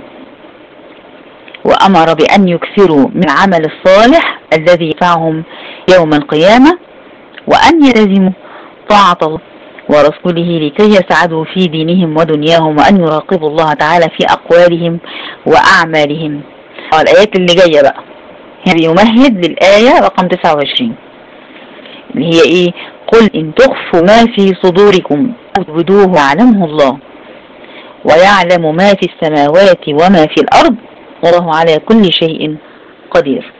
وأمر بأن يكثروا من العمل الصالح الذي ينفعهم يوم القيامة، وأن يلزموا طاعة الله ورسوله لكي يسعدوا في دينهم ودنياهم، وأن يراقبوا الله تعالى في أقوالهم وأعمالهم. الآيات اللي جاية بقى يمهد للآية رقم 29 اللي هي ايه؟ قل إن تخفوا ما في صدوركم أو تبدوه يعلمه الله، ويعلم ما في السماوات وما في الأرض، والله على كل شيء قدير.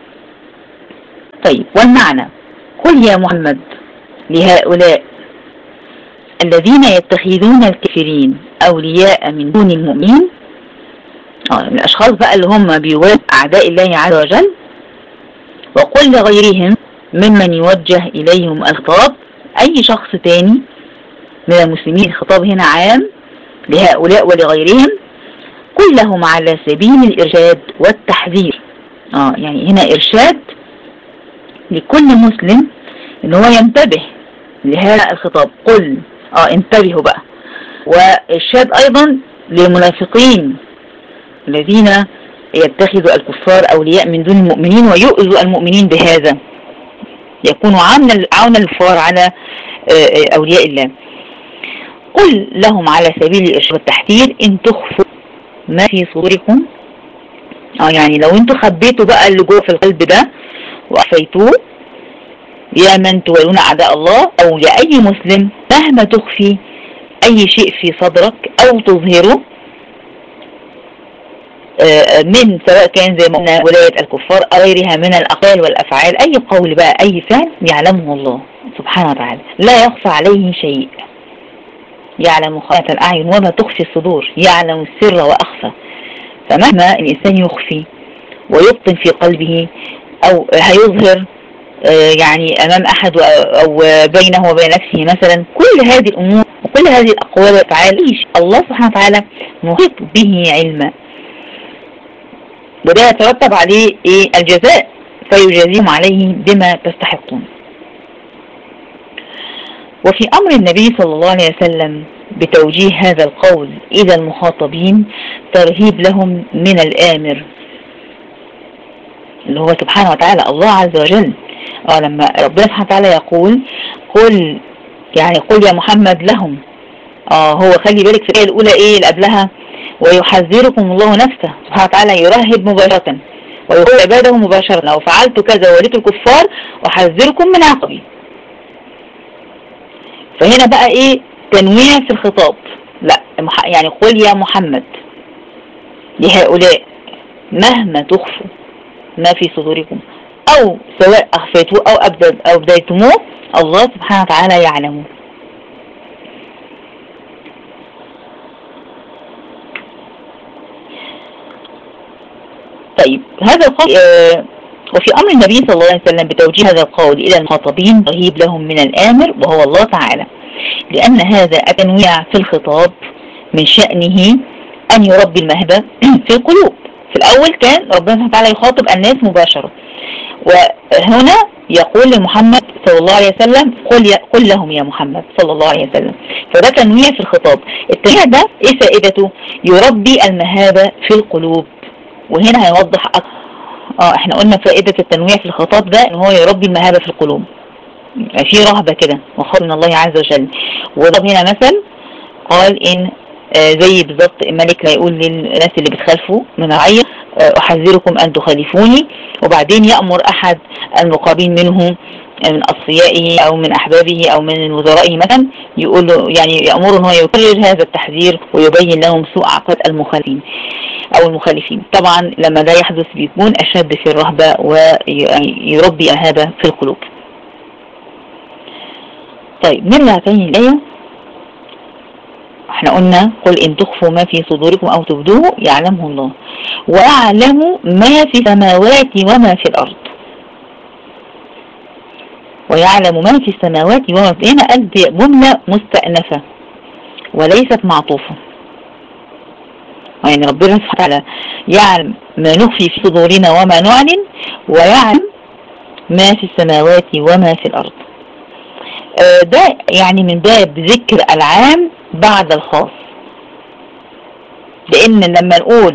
طيب، والمعنى قل يا محمد لهؤلاء الذين يتخذون الكافرين أولياء من دون المؤمنين، الأشخاص بقى اللي هم بيوافق أعداء الله عز وجل، وقل لغيرهم ممن يوجه إليهم الخطاب، أي شخص تاني من المسلمين. الخطاب هنا عام لهؤلاء ولغيرهم، كلهم على سبيل الإرشاد والتحذير. يعني هنا إرشاد لكل مسلم إن هو ينتبه لهذا الخطاب. قل انتبهوا بقى. وإرشاد أيضا للمنافقين الذين يتخذوا الكفار أولياء من دون المؤمنين ويؤذوا المؤمنين بهذا، يكونوا عونا للكفار على أولياء الله. قل لهم على سبيل الإرشاد والتحذير إن تخفوا ما في صدوركم، يعني لو انتوا خبيتوا بقى اللي جوه في القلب ده وأخفيتوه، يا من تولون أعداء الله أو لأي مسلم، مهما تخفي أي شيء في صدرك أو تظهره من سواء كان زي ما قلنا ولاية الكفار أو غيرها من الأقوال والأفعال، أي قول بقى أي فعل يعلمه الله سبحانه وتعالى، لا يخفى عليه شيء، يعلم خائنة الأعين وما تخفي الصدور، يعلم السر وأخفى. فمهما الإنسان يخفي ويبطن في قلبه أو هيظهر يعني أمام أحد أو بينه وبين نفسه مثلا، كل هذه الأمور وكل هذه الأقوال والأفعال الله سبحانه وتعالى محيط به علما، وده يترتب عليه الجزاء فيجازيهم عليه بما تستحقون. وفي أمر النبي صلى الله عليه وسلم بتوجيه هذا القول إلى المخاطبين ترهيب لهم من الآمر اللي هو سبحانه وتعالى الله عز وجل. لما ربنا سبحانه وتعالى يقول قل، يعني قل يا محمد لهم، هو خلي بالك في الآية الأولى اللي قبلها ويحذركم الله نفسه، سبحانه وتعالى يرهب مباشرة ويقول عباده مباشرة لو فعلت كذا ووليت الكفار أحذركم من عقبي. فهنا بقى تنويع في الخطاب، لا يعني قل يا محمد لهؤلاء مهما تخفوا ما في صدوركم أو سواء أخفيتوه أو أبديتموه الله سبحانه وتعالى يعلمه. طيب هذا القول وفي أمر النبي صلى الله عليه وسلم بتوجيه هذا القول إلى المخاطبين رهيب لهم من الآمر وهو الله تعالى، لأن هذا التنويع في الخطاب من شأنه أن يربي المهبة في القلوب. في الأول كان ربنا سبحانه وتعالى يخاطب الناس مباشرة، وهنا يقول لمحمد صلى الله عليه وسلم قل لهم يا محمد صلى الله عليه وسلم، فده تنويع في الخطاب. التنويع ده فائدته؟ يربي المهابة في القلوب. وهنا هيوضح احنا قلنا فائدة التنويع في الخطاب ده ان هو يربي المهابة في القلوب، في رهبة كده وخوف من الله عز وجل. وضرب هنا مثل قال ان زي بالظبط الملك لا يقول للناس اللي بتخالفوا من رعية احذركم ان تخالفوني، وبعدين يأمر احد المقربين منه من اصفيائه او من احبابه او من وزرائه مثلا، يقول له يعني يأمره ان هو يكرر هذا التحذير ويبين لهم سوء عقد المخالفين او المخالفين. طبعا لما ده يحدث بيكون اشد في الرهبة ويربي الهابة في القلوب. طيب نرجع تاني الآية. احنا قلنا قل ان تخفوا ما في صدوركم او تبدوه يعلمه الله ويعلم ما في السماوات وما في الارض. ويعلم ما في السماوات وما في، هنا قلب جملة مستأنفة وليست معطوفة، يعني ربنا سبحانه وتعالى يعلم ما نخفي في صدورنا وما نعلن، ويعلم ما في السماوات وما في الارض. ده يعني من باب ذكر العام بعد الخاص، لان لما نقول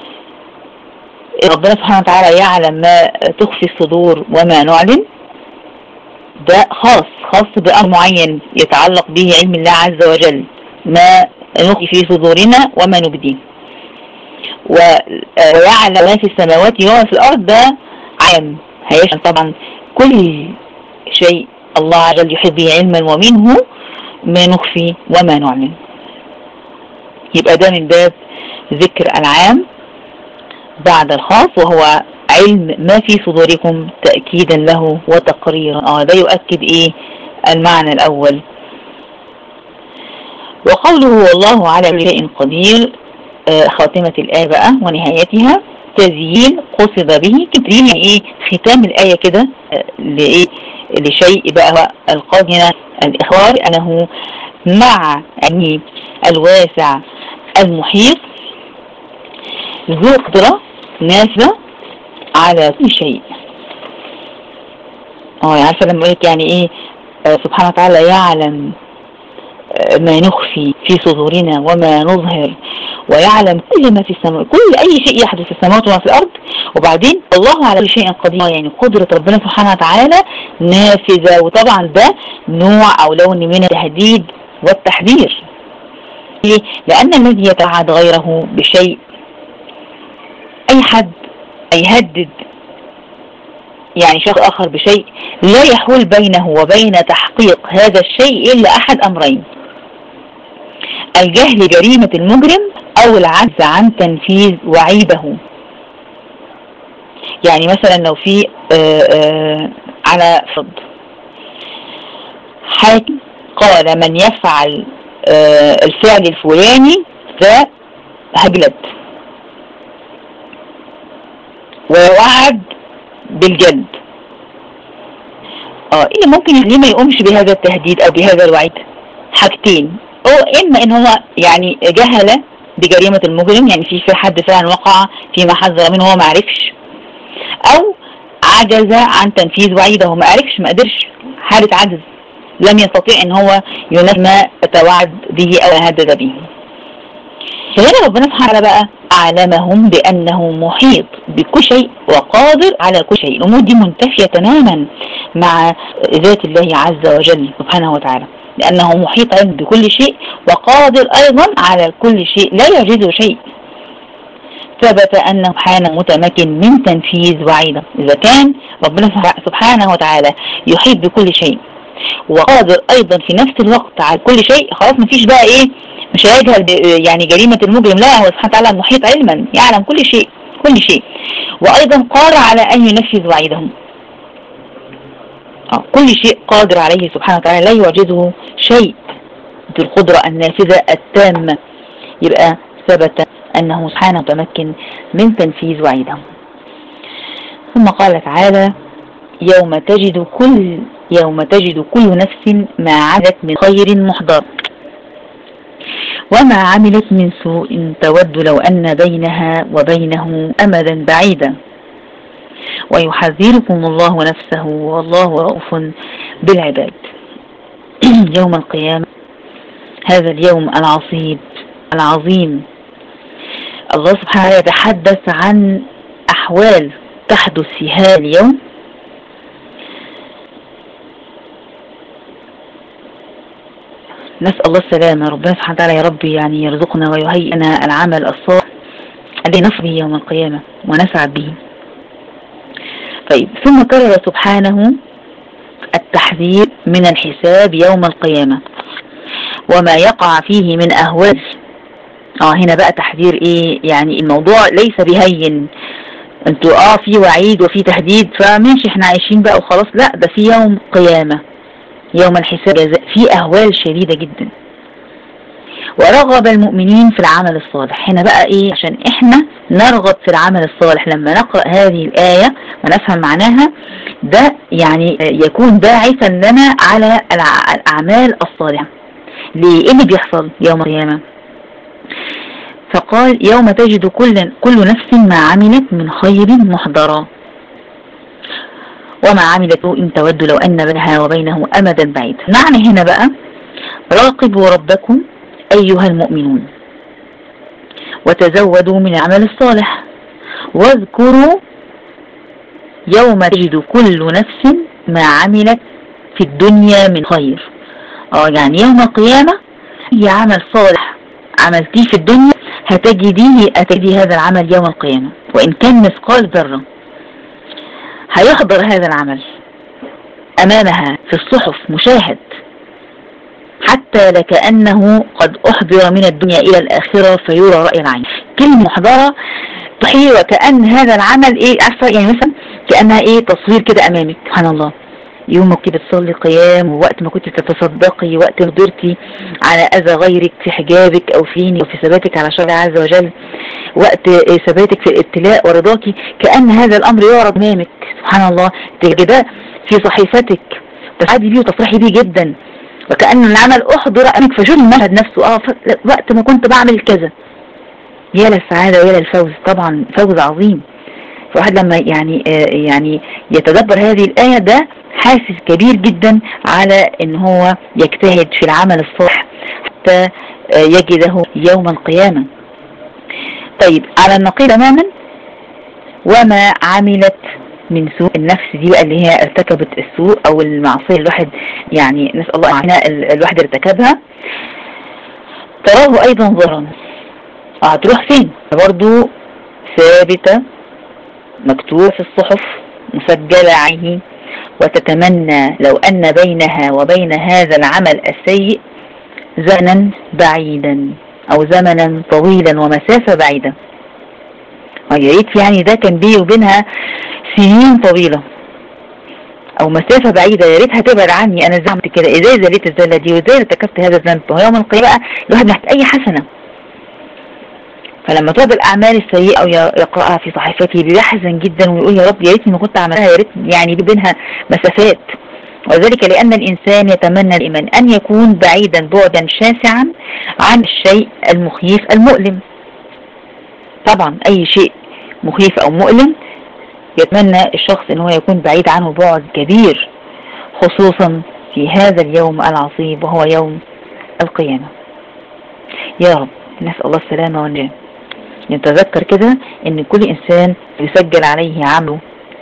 ربنا سبحانه وتعالى يعلم ما تخفي الصدور وما نعلن، ده خاص بأمر معين يتعلق به علم الله عز وجل، ما نخفي في صدورنا وما نبديه. ويعلم ما في السماوات وما في الأرض ده عام هيشمل طبعا كل شيء الله عز وجل يحب به علما، ومنه ما نخفي وما نعلن. يبقى ده من باب ذكر العام بعد الخاص، وهو علم ما في صدوركم تأكيدا له وتقريرا. ده يؤكد المعنى الأول. وقوله والله على كل شيء قدير، خاتمة الآية بقى ونهايتها تزيين قصد به تزيين، يعني ختام الآية كده لشيء بقى القول هنا الإخبار أنه مع يعني الواسع المحيط ذو قدرة نافذة على كل شيء. عارفة لما قلت يعني سبحانه وتعالى يعلم ما نخفي في صدورنا وما نظهر، ويعلم كل ما في السماء، كل أي شيء يحدث في السماوات وما في الأرض. وبعدين الله على كل شيء قدير، يعني قدرة ربنا سبحانه وتعالى نافذة. وطبعا ده نوع أو لون من التهديد والتحذير، ليه؟ لأن الذي يتوعد غيره بشيء، أي حد يهدد يعني شخص آخر بشيء، لا يحول بينه وبين تحقيق هذا الشيء إلا أحد أمرين: الجهل بجريمة المجرم أو العجز عن تنفيذ وعيده. يعني مثلا لو في على فرض حاكم قال من يفعل الفعل الفلاني ذا هجلد، ووعد بالجلد، ايه ممكن ليه ما يقومش بهذا التهديد او بهذا الوعيد؟ حاجتين: اما ان هو يعني جهل بجريمة المجرم، يعني في حد فعلا وقع فيما حذر منه هو ما عرفش، او عجز عن تنفيذ وعيده، ما عرفش، ما قدرش، حالة عجز، لم يستطيع ان هو ينفذ ما توعد به او هدد به. فهنا ربنا سبحانه وتعالى بقى أعلمهم بأنه محيط بكل شيء وقادر على كل شيء. الأمور دي منتفية تماما مع ذات الله عز وجل سبحانه وتعالى، لأنه محيط علم بكل شيء وقادر أيضا على كل شيء، لا يعجزه شيء. ثبت أنه سبحانه متمكن من تنفيذ وعيده. إذا كان ربنا سبحانه وتعالى يحيط بكل شيء وقادر أيضا في نفس الوقت على كل شيء، خلاص مفيش بقى إيه، مش هيجهل يعني جريمة المجرم، لا، هو سبحانه وتعالى محيط علما، يعلم كل شيء كل شيء، وأيضا قادر على أن ينفذ وعيدهم. كل شيء قادر عليه سبحانه وتعالى، لا يعجزه شيء، ذو القدرة النافذة التامة. يبقى ثبت أنه سبحانه متمكن من تنفيذ وعيدهم. ثم قال تعالى: يوم تجد كل نفس ما عملت من خير محضر وما عملت من سوء تود لو أن بينها وبينه أمدا بعيدا ويحذركم الله نفسه والله رؤوف بالعباد. يوم القيامة، هذا اليوم العصيب العظيم، الله سبحانه وتعالى يتحدث عن أحوال تحدث في هذا اليوم نسأل الله السلامة. ربنا سبحانه وتعالى يا رب يعني يرزقنا ويهيئ لنا العمل الصالح الذي نفرح به يوم القيامة ونسعد به. طيب، ثم كرر سبحانه التحذير من الحساب يوم القيامة وما يقع فيه من أهوال. هنا بقى تحذير ايه؟ يعني الموضوع ليس بهين، انتوا في وعيد وفي تهديد فماشي احنا عايشين بقى وخلاص، لا، ده في يوم قيامة، يوم الحساب، جزاء، في أهوال شديدة جدا. ورغب المؤمنين في العمل الصالح. هنا بقى ايه؟ عشان احنا نرغب في العمل الصالح لما نقرأ هذه الآية ونفهم معناها، ده يعني يكون باعثا لنا على الأعمال الصالحة. ليه؟ ايه اللي بيحصل يوم القيامة؟ فقال: يوم تجد كل نفس ما عملت من خير محضرا وما عملت إن تود لو أن بينها وبينه أمدا بعيد. معنى هنا بقى: راقبوا ربكم أيها المؤمنون وتزودوا من العمل الصالح واذكروا يوم تجد كل نفس ما عملت في الدنيا من خير. يعني يوم القيامة أي عمل صالح عملتيه في الدنيا هتجدي هذا العمل يوم القيامة، وإن كان مثقال ذرة هيحضر هذا العمل أمامها في الصحف مشاهد، حتى لكأنه قد أحضر من الدنيا إلى الآخرة فيرى رأي العين. كلمة محضرة تحيي وكأن هذا العمل إيه، عارفة يعني مثلا كأنها إيه، تصوير كده أمامك. سبحان الله، يوم ما كنت بتصلي قيام، ووقت ما كنت تتصدقي، وقت ما قدرتي على أذى غيرك في حجابك أو في ثباتك على شرع عز وجل، وقت ثباتك في الابتلاء ورضاكي، كأن هذا الأمر يعرض أمامك. سبحان الله، تجده في صحيفتك، تسعدي بيه وتفرحي بيه جدا، وكأن العمل أحضر أمامك. فشوف المشهد نفسه، وقت ما كنت بعمل كذا، يا للسعادة ويا للفوز، طبعا فوز عظيم. فواحد لما يعني يتدبر هذه الآية، ده حاسس كبير جدا على ان هو يجتهد في العمل الصالح حتى يجده يوم القيامة. طيب، على النقيض تماما: وما عملت من سوء. النفس دي بقى اللي هي ارتكبت السوء او المعصية، الواحد يعني نسأل الله عنها الواحد ارتكبها، تراه أيضا ظاهرا. هتروح فين؟ برضو ثابتة مكتوب في الصحف مسجلة عليه، وتتمنى لو أن بينها وبين هذا العمل السيء زمنا بعيدا أو زمنا طويلا ومسافة بعيدة. يا ريت يعني ده كان بيني وبينها سنين طويلة أو مسافة بعيدة، يا ريتها تبعد عني. أنا زعمت كده، إزاي زليت الزلة دي وإزاي ارتكبت هذا الذنب؟ ويوم القيامة بقى الواحد محتاج أي حسنة. فلما تقعد الأعمال السيئة ويقرأها في صحيفته بيحزن جدا ويقول يا رب يا ريتني ما كنت عملها، يا ريت يعني بينها مسافات. وذلك لأن الإنسان يتمنى دائما أن يكون بعيدا بعدا شاسعا عن الشيء المخيف المؤلم. طبعا أي شيء مخيف أو مؤلم يتمنى الشخص أنه يكون بعيد عنه بعد كبير، خصوصا في هذا اليوم العصيب وهو يوم القيامة. يا رب نسأل الله السلامة والنجاة. يتذكر كده ان كل انسان يسجل عليه عمله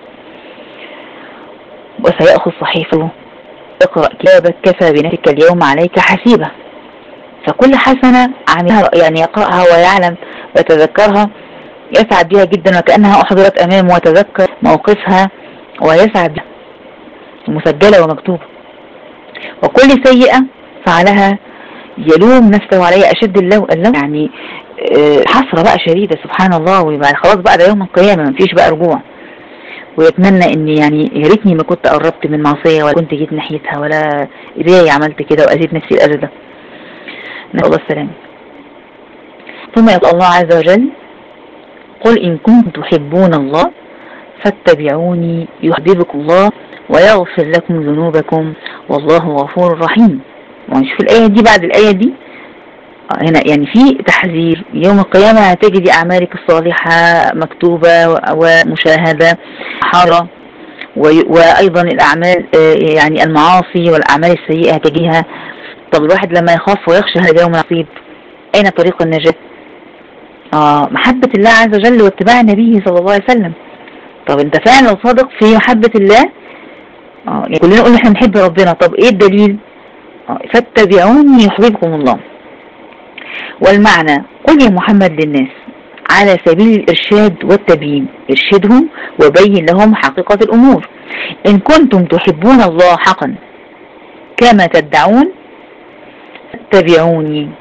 وسيأخذ صحيفه. اقرأ كتابك كفى بنفسك اليوم عليك حسيبة. فكل حسنة عملها يعني يقرأها ويعلم ويتذكرها يسعد بها جدا وكأنها أحضرت أمامه، ويتذكر موقفها ويسعد بها مسجلة ومكتوبة. وكل سيئة فعلها يلوم نفسه عليها أشد اللوم يعني حسرة بقى شديدة سبحان الله. ويبقى خلاص بقى ده يوم القيامة مفيش بقى رجوع، ويتمنى ان يعني يا ريتني ما كنت قربت من معصية ولا كنت جيت ناحيتها ولا ازاي عملت كده واذيت نفسي الاذى ده. نسأل الله السلامة. ثم يقول الله عز وجل قل إن كنتم تحبون الله فاتبعوني يحببكم الله ويغفر لكم ذنوبكم والله غفور رحيم. ونشوف الآية دي بعد الآية دي هنا يعني في تحذير. يوم القيامة هتجد أعمالك الصالحة مكتوبة ومشاهدة حارة، وأيضا الأعمال يعني المعاصي والأعمال السيئة هتجيها. طب الواحد لما يخاف ويخشى هذا اليوم العصيب أين طريق النجاة؟ محبة الله عز وجل واتباع النبي صلى الله عليه وسلم. طب انت فعلا صادق في محبة الله؟ يعني كلنا نقول احنا نحب ربنا، طب ايه الدليل؟ فاتبعوني يحببكم الله. والمعنى قل يا محمد للناس على سبيل الإرشاد والتبيين، ارشدهم وبين لهم حقيقة الأمور. إن كنتم تحبون الله حقا كما تدعون اتبعوني،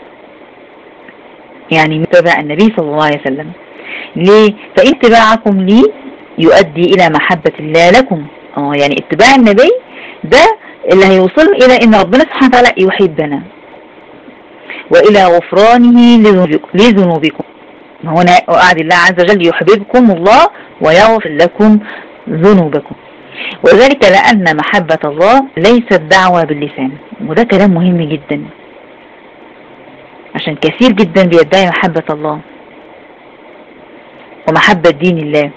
يعني متبع النبي صلى الله عليه وسلم. ليه؟ فإن اتباعكم لي يؤدي إلى محبة الله لكم. يعني اتباع النبي ده اللي هيوصل إلى إن ربنا سبحانه وتعالى يحبنا وإلى غفرانه لذنوبكم. هنا وعد الله عز وجل يحببكم الله ويغفر لكم ذنوبكم. وذلك لأن محبة الله ليست دعوة باللسان، وده كلام مهم جدا عشان كثير جدا بيدعي محبة الله ومحبة دين الله.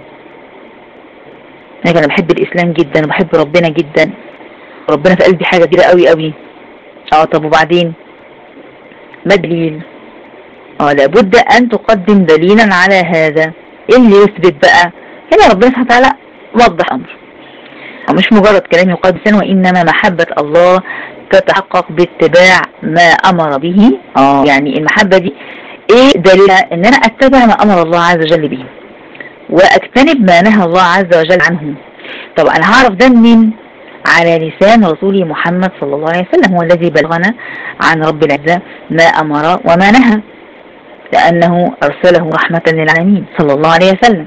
أنا بحب الإسلام جدا وبحب ربنا جدا، ربنا في قلبي حاجة كبيرة قوي قوي. طب وبعدين ما دليل؟ لابد أن تقدم دليلا على هذا. إيه اللي يثبت بقى؟ هنا ربنا سبحانه وتعالى وضح أمر، مش مجرد كلام يقال بلسان، وإنما محبة الله تتحقق باتباع ما أمر به. يعني المحبة دي إيه دليلها؟ إن أنا أتبع ما أمر الله عز وجل به وأجتنب ما نهى الله عز وجل عنه. طب أنا هعرف ده منين؟ على لسان رسوله محمد صلى الله عليه وسلم، هو الذي بلغنا عن رب العزة ما أمر وما نهى، لأنه أرسله رحمة للعالمين صلى الله عليه وسلم.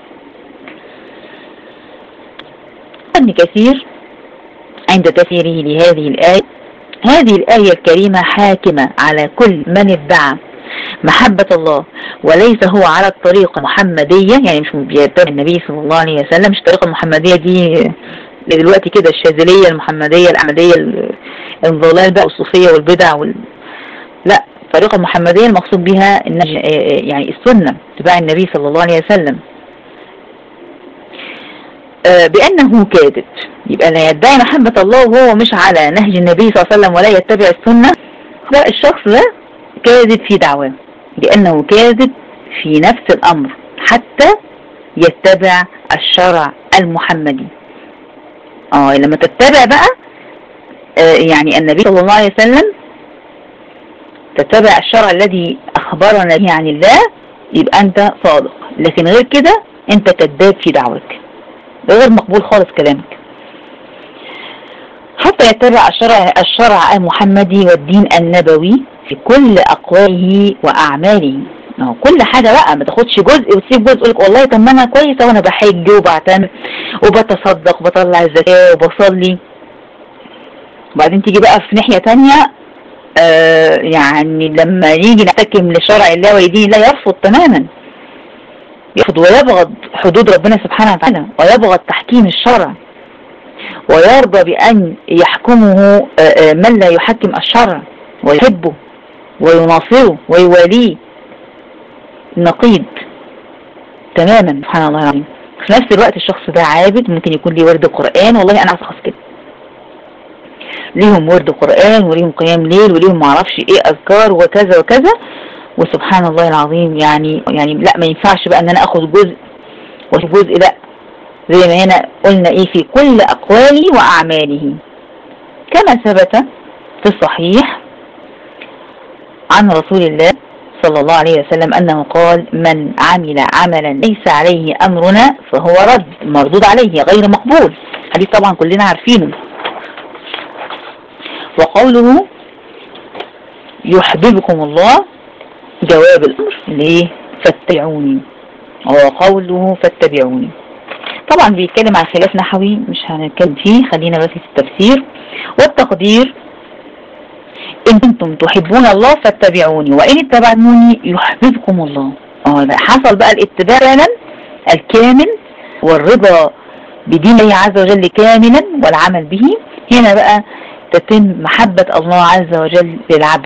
ابن كثير عند تفسيره لهذه الآية، هذه الآية الكريمة حاكمة على كل من ادعى محبة الله وليس هو على الطريقة المحمدية، يعني مش بيتبع النبي صلى الله عليه وسلم. مش الطريقة المحمدية دي دلوقتي كده الشاذلية المحمدية الأحمدية الضلال بقى والصوفية والبدع لا، الطريقة المحمدية المقصود بها يعني السنة اتباع النبي صلى الله عليه وسلم. بأنه كاذب، يبقى لا يدعي محبة الله وهو مش على نهج النبي صلى الله عليه وسلم ولا يتبع السنة، لا الشخص ده كاذب في دعواه، لأنه كاذب في نفس الأمر حتى يتبع الشرع المحمدي. لما تتبع بقى يعني النبي صلى الله عليه وسلم تتبع الشرع الذي أخبرنا به عن الله يبقى أنت صادق، لكن غير كده أنت كذاب في دعوتك، غير مقبول خالص كلامك. حتى يتبع الشرع المحمدي والدين النبوي في كل أقواله وأعماله. كل حاجة بقى، ما تاخدش جزء وتسيب جزء، تقولك والله طب ما أنا كويسة وأنا بحج وبعتمر وبتصدق وبطلع الزكاة وبصلي، وبعدين تيجي بقى في ناحية تانية يعني لما نيجي نحتكم لشرع الله ودين الله يرفض تماما، يرفض ويبغض حدود ربنا سبحانه وتعالى ويبغض تحكيم الشرع، ويرضى بأن يحكمه من لا يحكم الشرع ويحبه ويناصره ويواليه، نقيض تماما سبحان الله العظيم. في نفس الوقت الشخص ده عابد، ممكن يكون ليه ورد قرآن، والله أنا أشخص كده ليهم ورد قرآن وليهم قيام ليل وليهم معرفش ايه أذكار وكذا وكذا، وسبحان الله العظيم يعني لا ما ينفعش بقى ان انا اخذ جزء وجزء، لا، زي ما هنا قلنا ايه في كل أقواله وأعماله، كما ثبت في الصحيح عن رسول الله صلى الله عليه وسلم أنه قال: من عمل عملا ليس عليه أمرنا فهو رد، مردود عليه، غير مقبول. حديث طبعا كلنا عارفينه. وقوله يحببكم الله جواب الأمر ليه؟ فاتبعوني. وقوله فاتبعوني طبعا بيتكلم عن خلاف نحوي مش هنتكلم فيه، خلينا بس في التفسير والتقدير. إن كنتم تحبون الله فاتبعوني وإن اتبعتموني يحببكم الله. حصل بقى الاتباع فعلا الكامل والرضا بدين الله عز وجل كاملا والعمل به، هنا بقى تتم محبة الله عز وجل للعبد،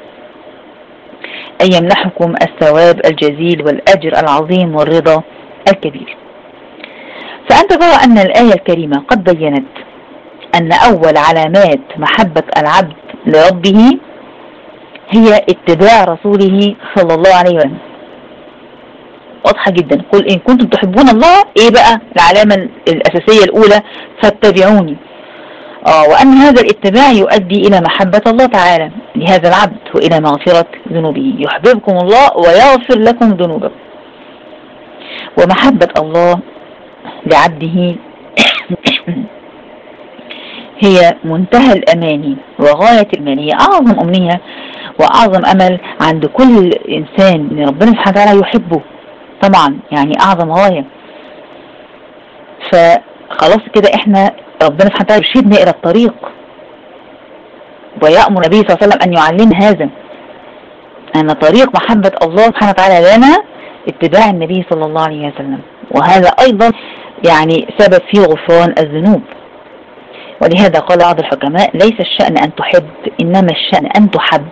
أن يمنحكم الثواب الجزيل والأجر العظيم والرضا الكبير. فأنت ترى أن الآية الكريمة قد بيّنت أن أول علامات محبة العبد لربه هي اتباع رسوله صلى الله عليه وسلم. واضحة جدا. قل إن كنتم تحبون الله، إيه بقى العلامة الأساسية الأولى؟ فاتبعوني. وأن هذا الاتباع يؤدي إلى محبة الله تعالى لهذا العبد وإلى مغفرة ذنوبه. يحببكم الله ويغفر لكم ذنوبكم. ومحبة الله لعبده هي منتهى الأماني وغاية الأماني، أعظم أمنية وأعظم أمل عند كل إنسان إن ربنا سبحانه وتعالى يحبه، طبعا يعني أعظم غاية. فخلاص كده إحنا ربنا سبحانه وتعالى يرشدنا إلى الطريق ويأمر النبي صلى الله عليه وسلم أن يعلمنا هذا، أن طريق محبة الله سبحانه وتعالى لنا اتباع النبي صلى الله عليه وسلم، وهذا أيضا يعني سبب في غفران الذنوب. ولهذا قال بعض الحكماء: ليس الشأن أن تحب إنما الشأن أن تحب.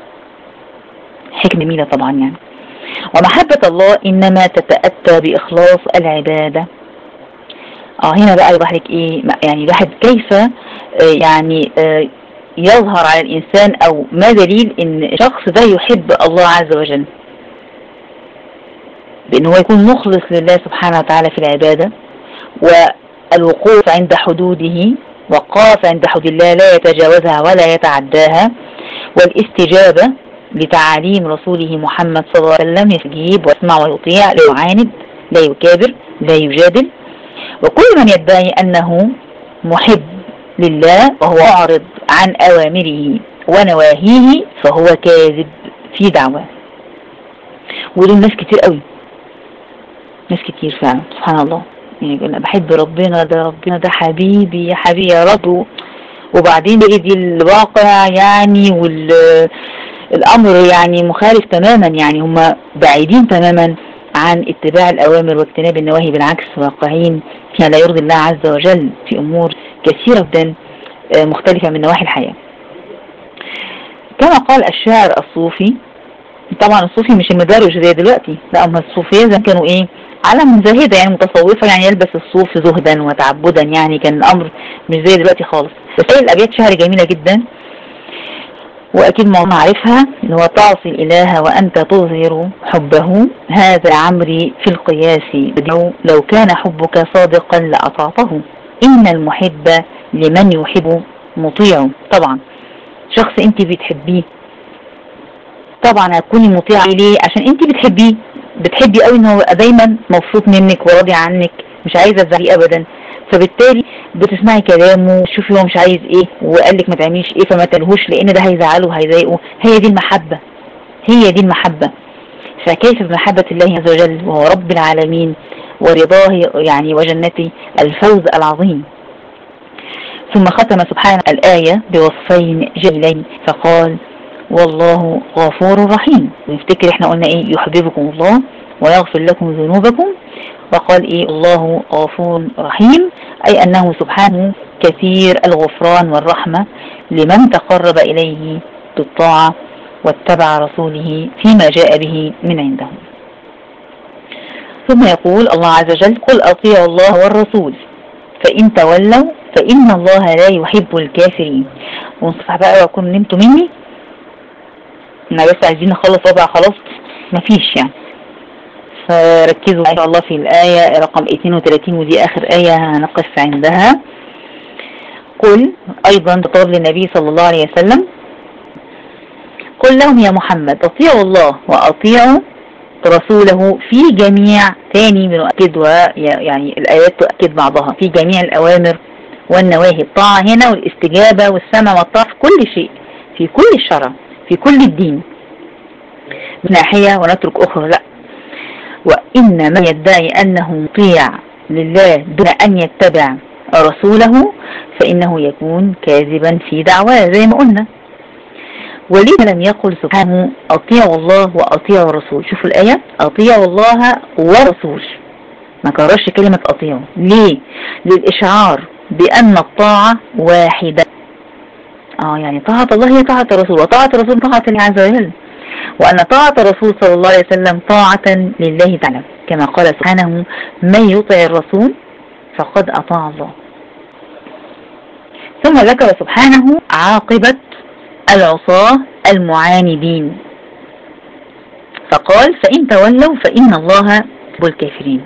حكمة جميلة طبعا يعني. ومحبة الله إنما تتأتى بإخلاص العبادة. هنا بقى يوضح لك إيه يعني الواحد كيف يعني يظهر على الإنسان أو ما دليل إن الشخص ده يحب الله عز وجل، بأنه يكون مخلص لله سبحانه وتعالى في العبادة، والوقوف عند حدوده، وقاف عند حدود الله لا يتجاوزها ولا يتعداها، والاستجابة لتعاليم رسوله محمد صلى الله عليه وسلم، يستجيب ويسمع ويطيع، لا يعاند لا يكابر لا يجادل. وكل من يدعي أنه محب لله وهو أعرض عن أوامره ونواهيه فهو كاذب في دعواه. ودول ناس كتير قوي، ناس كتير فعلا سبحان الله، يعني يقول بحب ربنا، ده ربنا ده حبيبي يا حبيبي يا رب، وبعدين بقى دي الواقع يعني والأمر يعني مخالف تماما، يعني هم بعيدين تماما عن اتباع الأوامر واجتناب النواهي، بالعكس واقعين فيما لا يرضي الله عز وجل في أمور كثيرة جدا مختلفة من نواحي الحياة. كما قال الشاعر الصوفي، طبعا الصوفي مش المدارج زي دلوقتي، لا هم الصوفية زي كانوا ايه عالم زاهدة يعني متصوفة، يعني يلبس الصوف زهدا وتعبدا، يعني كان الأمر مش زي دلوقتي خالص. بس هي الأبيات شعر جميلة جدا وأكيد ما عارفها، اللي هو: تعصي الإله وأنت تظهر حبه، هذا عمري في القياس بدعو، لو كان حبك صادقا لأطعته، إن المحب لمن يحب مطيع. طبعا شخص انت بتحبيه طبعا هتكوني مطيعة ليه؟ عشان انت بتحبيه، بتحبي قوي ان هو يبقى دايما مبسوط منك وراضي عنك، مش عايزة تزعليه ابدا، فبالتالي بتسمعي كلامه وتشوفي هو مش عايز ايه وقال لك ما تعمليش ايه فما تلهوش، لان ده هيزعله وهيضايقه. هي دي المحبة، هي دي المحبة. فكيف بمحبة الله عز وجل وهو رب العالمين ورضاه يعني وجنته، الفوز العظيم. ثم ختم سبحانه الآية بوصفين جلين فقال والله غفور رحيم. نفتكر احنا قلنا ايه؟ يحببكم الله ويغفر لكم ذنوبكم، وقال ايه؟ الله غفور رحيم، اي انه سبحانه كثير الغفران والرحمة لمن تقرب اليه بالطاعة واتبع رسوله فيما جاء به من عنده. ثم يقول الله عز وجل قل أطيعوا الله والرسول فإن تولوا فإن الله لا يحب الكافرين. ونصفح بقى وأكون نمتوا مني، احنا بس عايزين نخلص ربع خلاص مفيش يعني، فركزوا إن شاء الله في الآية رقم 32 ودي آخر آية هنقف عندها. قل أيضا خطاب للنبي صلى الله عليه وسلم قل لهم يا محمد أطيعوا الله وأطيعوا رسوله في جميع، تاني بنؤكد يعني الآيات تؤكد بعضها، في جميع الأوامر والنواهي، الطاعة هنا والاستجابة والسمع والطاعة في كل شيء، في كل الشرع، في كل الدين، من ناحية ونترك أخرى لا. وإن من يدعي أنه مطيع لله دون أن يتبع رسوله فإنه يكون كاذبا في دعواه زي ما قلنا. ولما لم يقل سبحانه أطيعوا الله وأطيعوا الرسول؟ شوفوا الآية أطيعوا الله ورسول، ما كررش كلمة أطيعوا. ليه؟ للإشعار بأن الطاعة واحدة. يعني طاعة الله هي طاعة الرسول، وطاعة الرسول طاعة الله عز وجل، وأن طاعة الرسول صلى الله عليه وسلم طاعة لله تعالى، كما قال سبحانه من يطع الرسول فقد أطاع الله. ثم ذكر سبحانه عاقبة العصاة المعاندين فقال فإن تولوا فإن الله يحب الكافرين.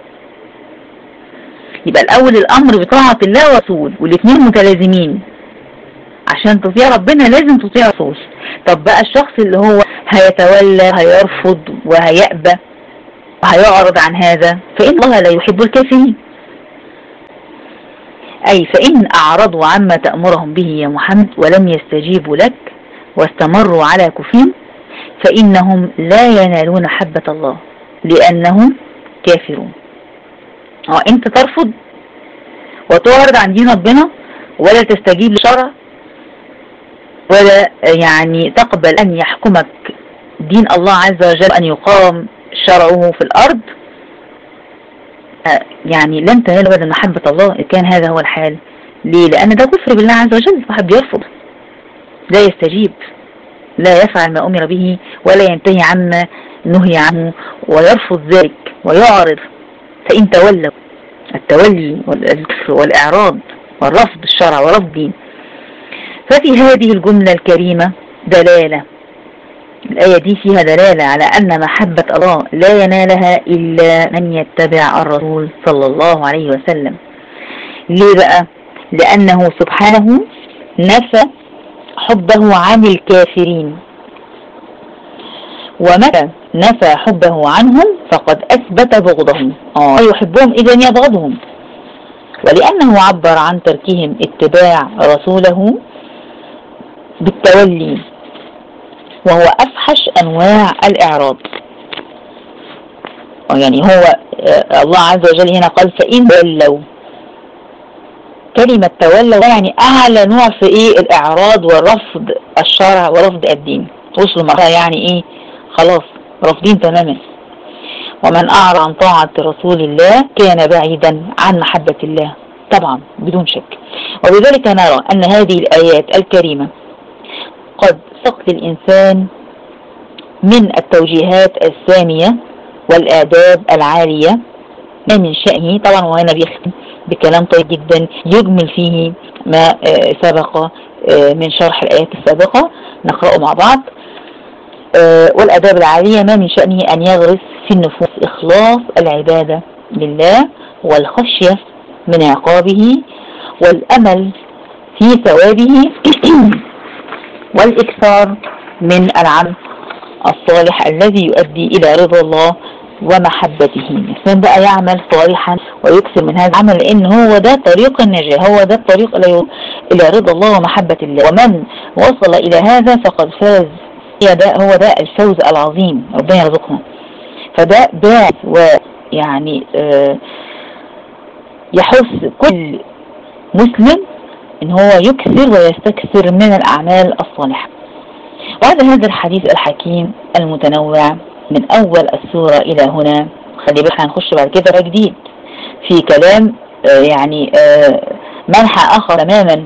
يبقى الأول الأمر بطاعة الله ورسول، والاثنين متلازمين، عشان تطيع ربنا لازم تطيع رسول. طب بقى الشخص اللي هو هيتولى هيرفض وهيأبى وهيعرض عن هذا فإن الله لا يحب الكافرين، أي فإن أعرضوا عما تأمرهم به يا محمد ولم يستجيبوا لك واستمروا على كفرهم فإنهم لا ينالون حبة الله لأنهم كافرون. أنت ترفض وتعرض عن دين ربنا ولا تستجيب لشرع ولا يعني تقبل أن يحكمك دين الله عز وجل أن يقام شرعه في الأرض، يعني لن تنال أبدا محبة الله. كان هذا هو الحال. ليه؟ لأن ده كفر بالله عز وجل. واحد بيرفض لا يستجيب، لا يفعل ما أمر به ولا ينتهي عما نهي عنه ويرفض ذلك ويعرض. فإن تولوا، التولي والكفر والإعراض والرفض الشرع ورفض الدين. ففي هذه الجملة الكريمة دلالة، الآية دي فيها دلالة على أن محبة الله لا ينالها إلا من يتبع الرسول صلى الله عليه وسلم. ليه بقى؟ لأنه سبحانه نفى حبه عن الكافرين، ومتى نفى حبه عنهم فقد أثبت بغضهم. يحبهم إذن يبغضهم، ولأنه عبر عن تركهم اتباع رسوله بالتولي وهو أفحش أنواع الإعراض. يعني هو الله عز وجل هنا قال فإن تولوا، كلمة تولوا يعني أعلى نوع في الإعراض ورفض الشرع ورفض الدين. وصلوا مرة يعني خلاص رافضين تماما. ومن أعرض عن طاعة رسول الله كان بعيدا عن محبة الله طبعا بدون شك. وبذلك نرى أن هذه الآيات الكريمة قد سقط الإنسان من التوجيهات السامية والآداب العالية ما من شأنه. طبعا وهنا بيختم بكلام طيب جدا يجمل فيه ما سبق من شرح الآيات السابقة، نقرأه مع بعض. والآداب العالية ما من شأنه أن يغرس في النفوس إخلاص العبادة لله والخشية من عقابه والأمل في ثوابه والإكثار من العمل الصالح الذي يؤدي إلى رضا الله ومحبته. الإنسان بقى يعمل صالحا ويكثر من هذا العمل، لأن هو ده طريق النجاة، هو ده الطريق إلى رضا الله ومحبة الله. ومن وصل إلى هذا فقد فاز. هو ده الفوز العظيم، ربنا يرزقنا. فده باعث ويعني يحث كل مسلم ان هو يكثر ويستكثر من الأعمال الصالحة. وهذا الحديث الحكيم المتنوع من أول السورة إلى هنا، خلي بالك هنخش بعد كده جديد في كلام يعني منحى آخر تماما،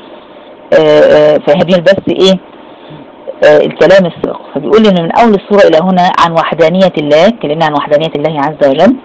فهذه بس إيه الكلام السابق. فبيقول إن من أول السورة إلى هنا عن وحدانية الله، اتكلمنا عن وحدانية الله عز وجل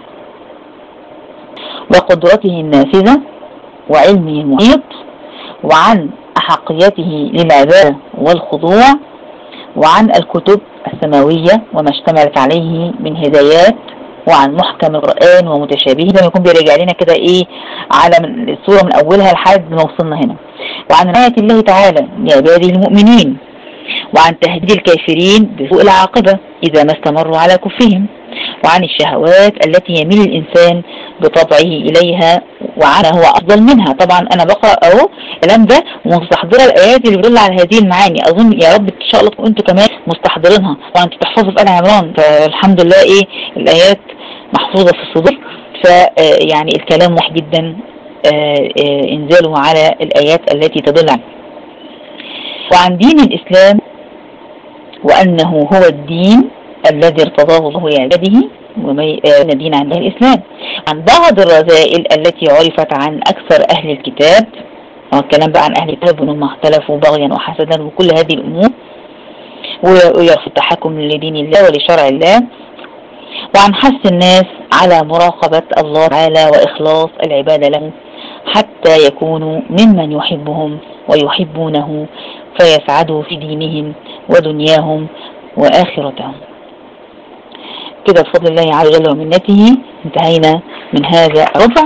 وقدرته النافذة وعلمه المحيط، وعن أحقيته للعبادة والخضوع، وعن الكتب السماوية وما اشتملت عليه من هدايات، وعن محكم القرآن ومتشابهه، لما يكون بيرجع لنا كده ايه على السورة من اولها لحد ما وصلنا هنا. وعن آية الله تعالى لعباده المؤمنين، وعن تهديد الكافرين بسوء العاقبة إذا ما استمروا على كفرهم، وعن الشهوات التي يميل الإنسان بطبعه إليها وعن هو أفضل منها. طبعا أنا بقرأ أهو الكلام ده ومستحضرة الآيات اللي بتدل على هذه المعاني، أظن يا رب إن شاء الله أنتم كمان مستحضرينها، وأنتم تحفظوا في آل عمران، فالحمد لله إيه الآيات محفوظة في الصدور. فيعني الكلام واحد جدا انزاله على الآيات التي تدل عليه. وعن دين الإسلام وأنه هو الدين الذي ارتضاه الله لعباده وما دين عن الإسلام. عن بعض الرذائل التي عرفت عن أكثر أهل الكتاب، والكلام بقى عن أهل الكتاب وأنهم اختلفوا بغيا وحسدا وكل هذه الأمور، ويرفض التحكم لدين الله ولشرع الله. وعن حث الناس على مراقبة الله تعالى وإخلاص العبادة له حتى يكونوا ممن يحبهم ويحبونه فيسعدوا في دينهم ودنياهم وآخرتهم. كده بفضل الله عز وجل ومنته انتهينا من هذا الربع.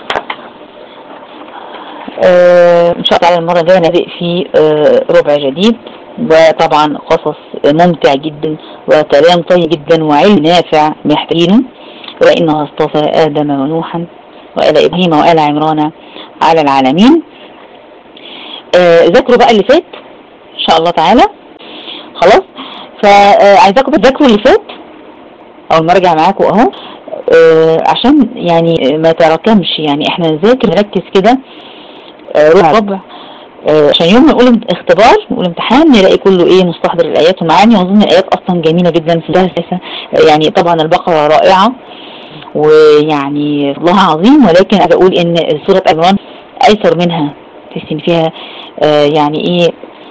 ان شاء الله على المرة الجاية نبدأ في ربع جديد، وطبعا قصص ممتع جدا وكلام طيب جدا وعلم نافع محتاجينه. وإنه اصطفى آدم ونوحا وآل إبراهيم وآل عمران على العالمين. ذاكروا بقى اللي فات ان شاء الله تعالى، خلاص. فعايزاكم تذاكروا اللي فات او نرجع معاكم اهو، عشان يعني ما تراكمش، يعني احنا نذاكر نركز كده ربع عشان يوم نقول اختبار نقول امتحان نلاقي كله ايه مستحضر الايات ومعاني. واظن الايات اصلا جميله جدا في الاساسه، يعني طبعا البقره رائعه ويعني الله عظيم، ولكن انا بقول ان سوره عمران ايسر منها، تحسين فيها يعني ايه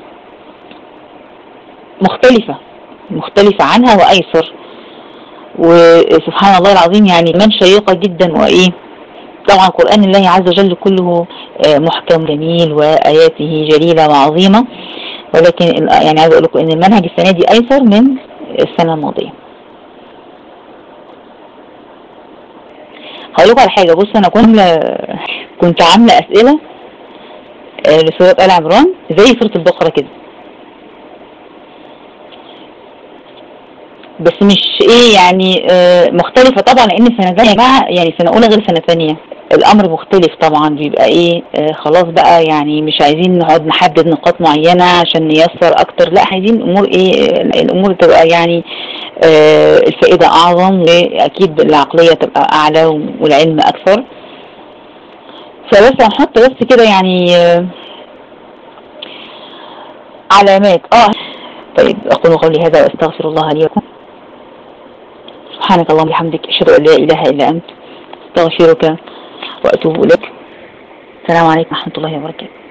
مختلفة عنها وأيسر، وسبحان الله العظيم يعني من شيقة جدا. وإيه طبعا قرآن الله عز وجل كله محكم جميل وآياته جليلة وعظيمة، ولكن يعني عايز أقول لكم إن المنهج السنة دي أيسر من السنة الماضية. هقول لكم على حاجة، بص أنا كنت عاملة أسئلة لسورة آل عمران زي سورة البقرة كده، بس مش ايه يعني مختلفة طبعا، لان سنة ثانية يا جماعة يعني سنة اولى غير سنة ثانية، الامر مختلف طبعا، بيبقى ايه خلاص بقى يعني مش عايزين نقعد نحدد نقاط معينة عشان نيسر اكتر، لا عايزين الامور ايه الامور تبقى يعني الفائدة اعظم، واكيد العقلية تبقى اعلى والعلم اكثر. فبس هنحط بس كده يعني علامات. طيب اقول قولي هذا واستغفر الله لي ولكم. سبحانك اللهم وبحمدك اشهد ان لا اله الا انت استغفرك واتوب اليك. السلام عليكم ورحمة الله وبركاته.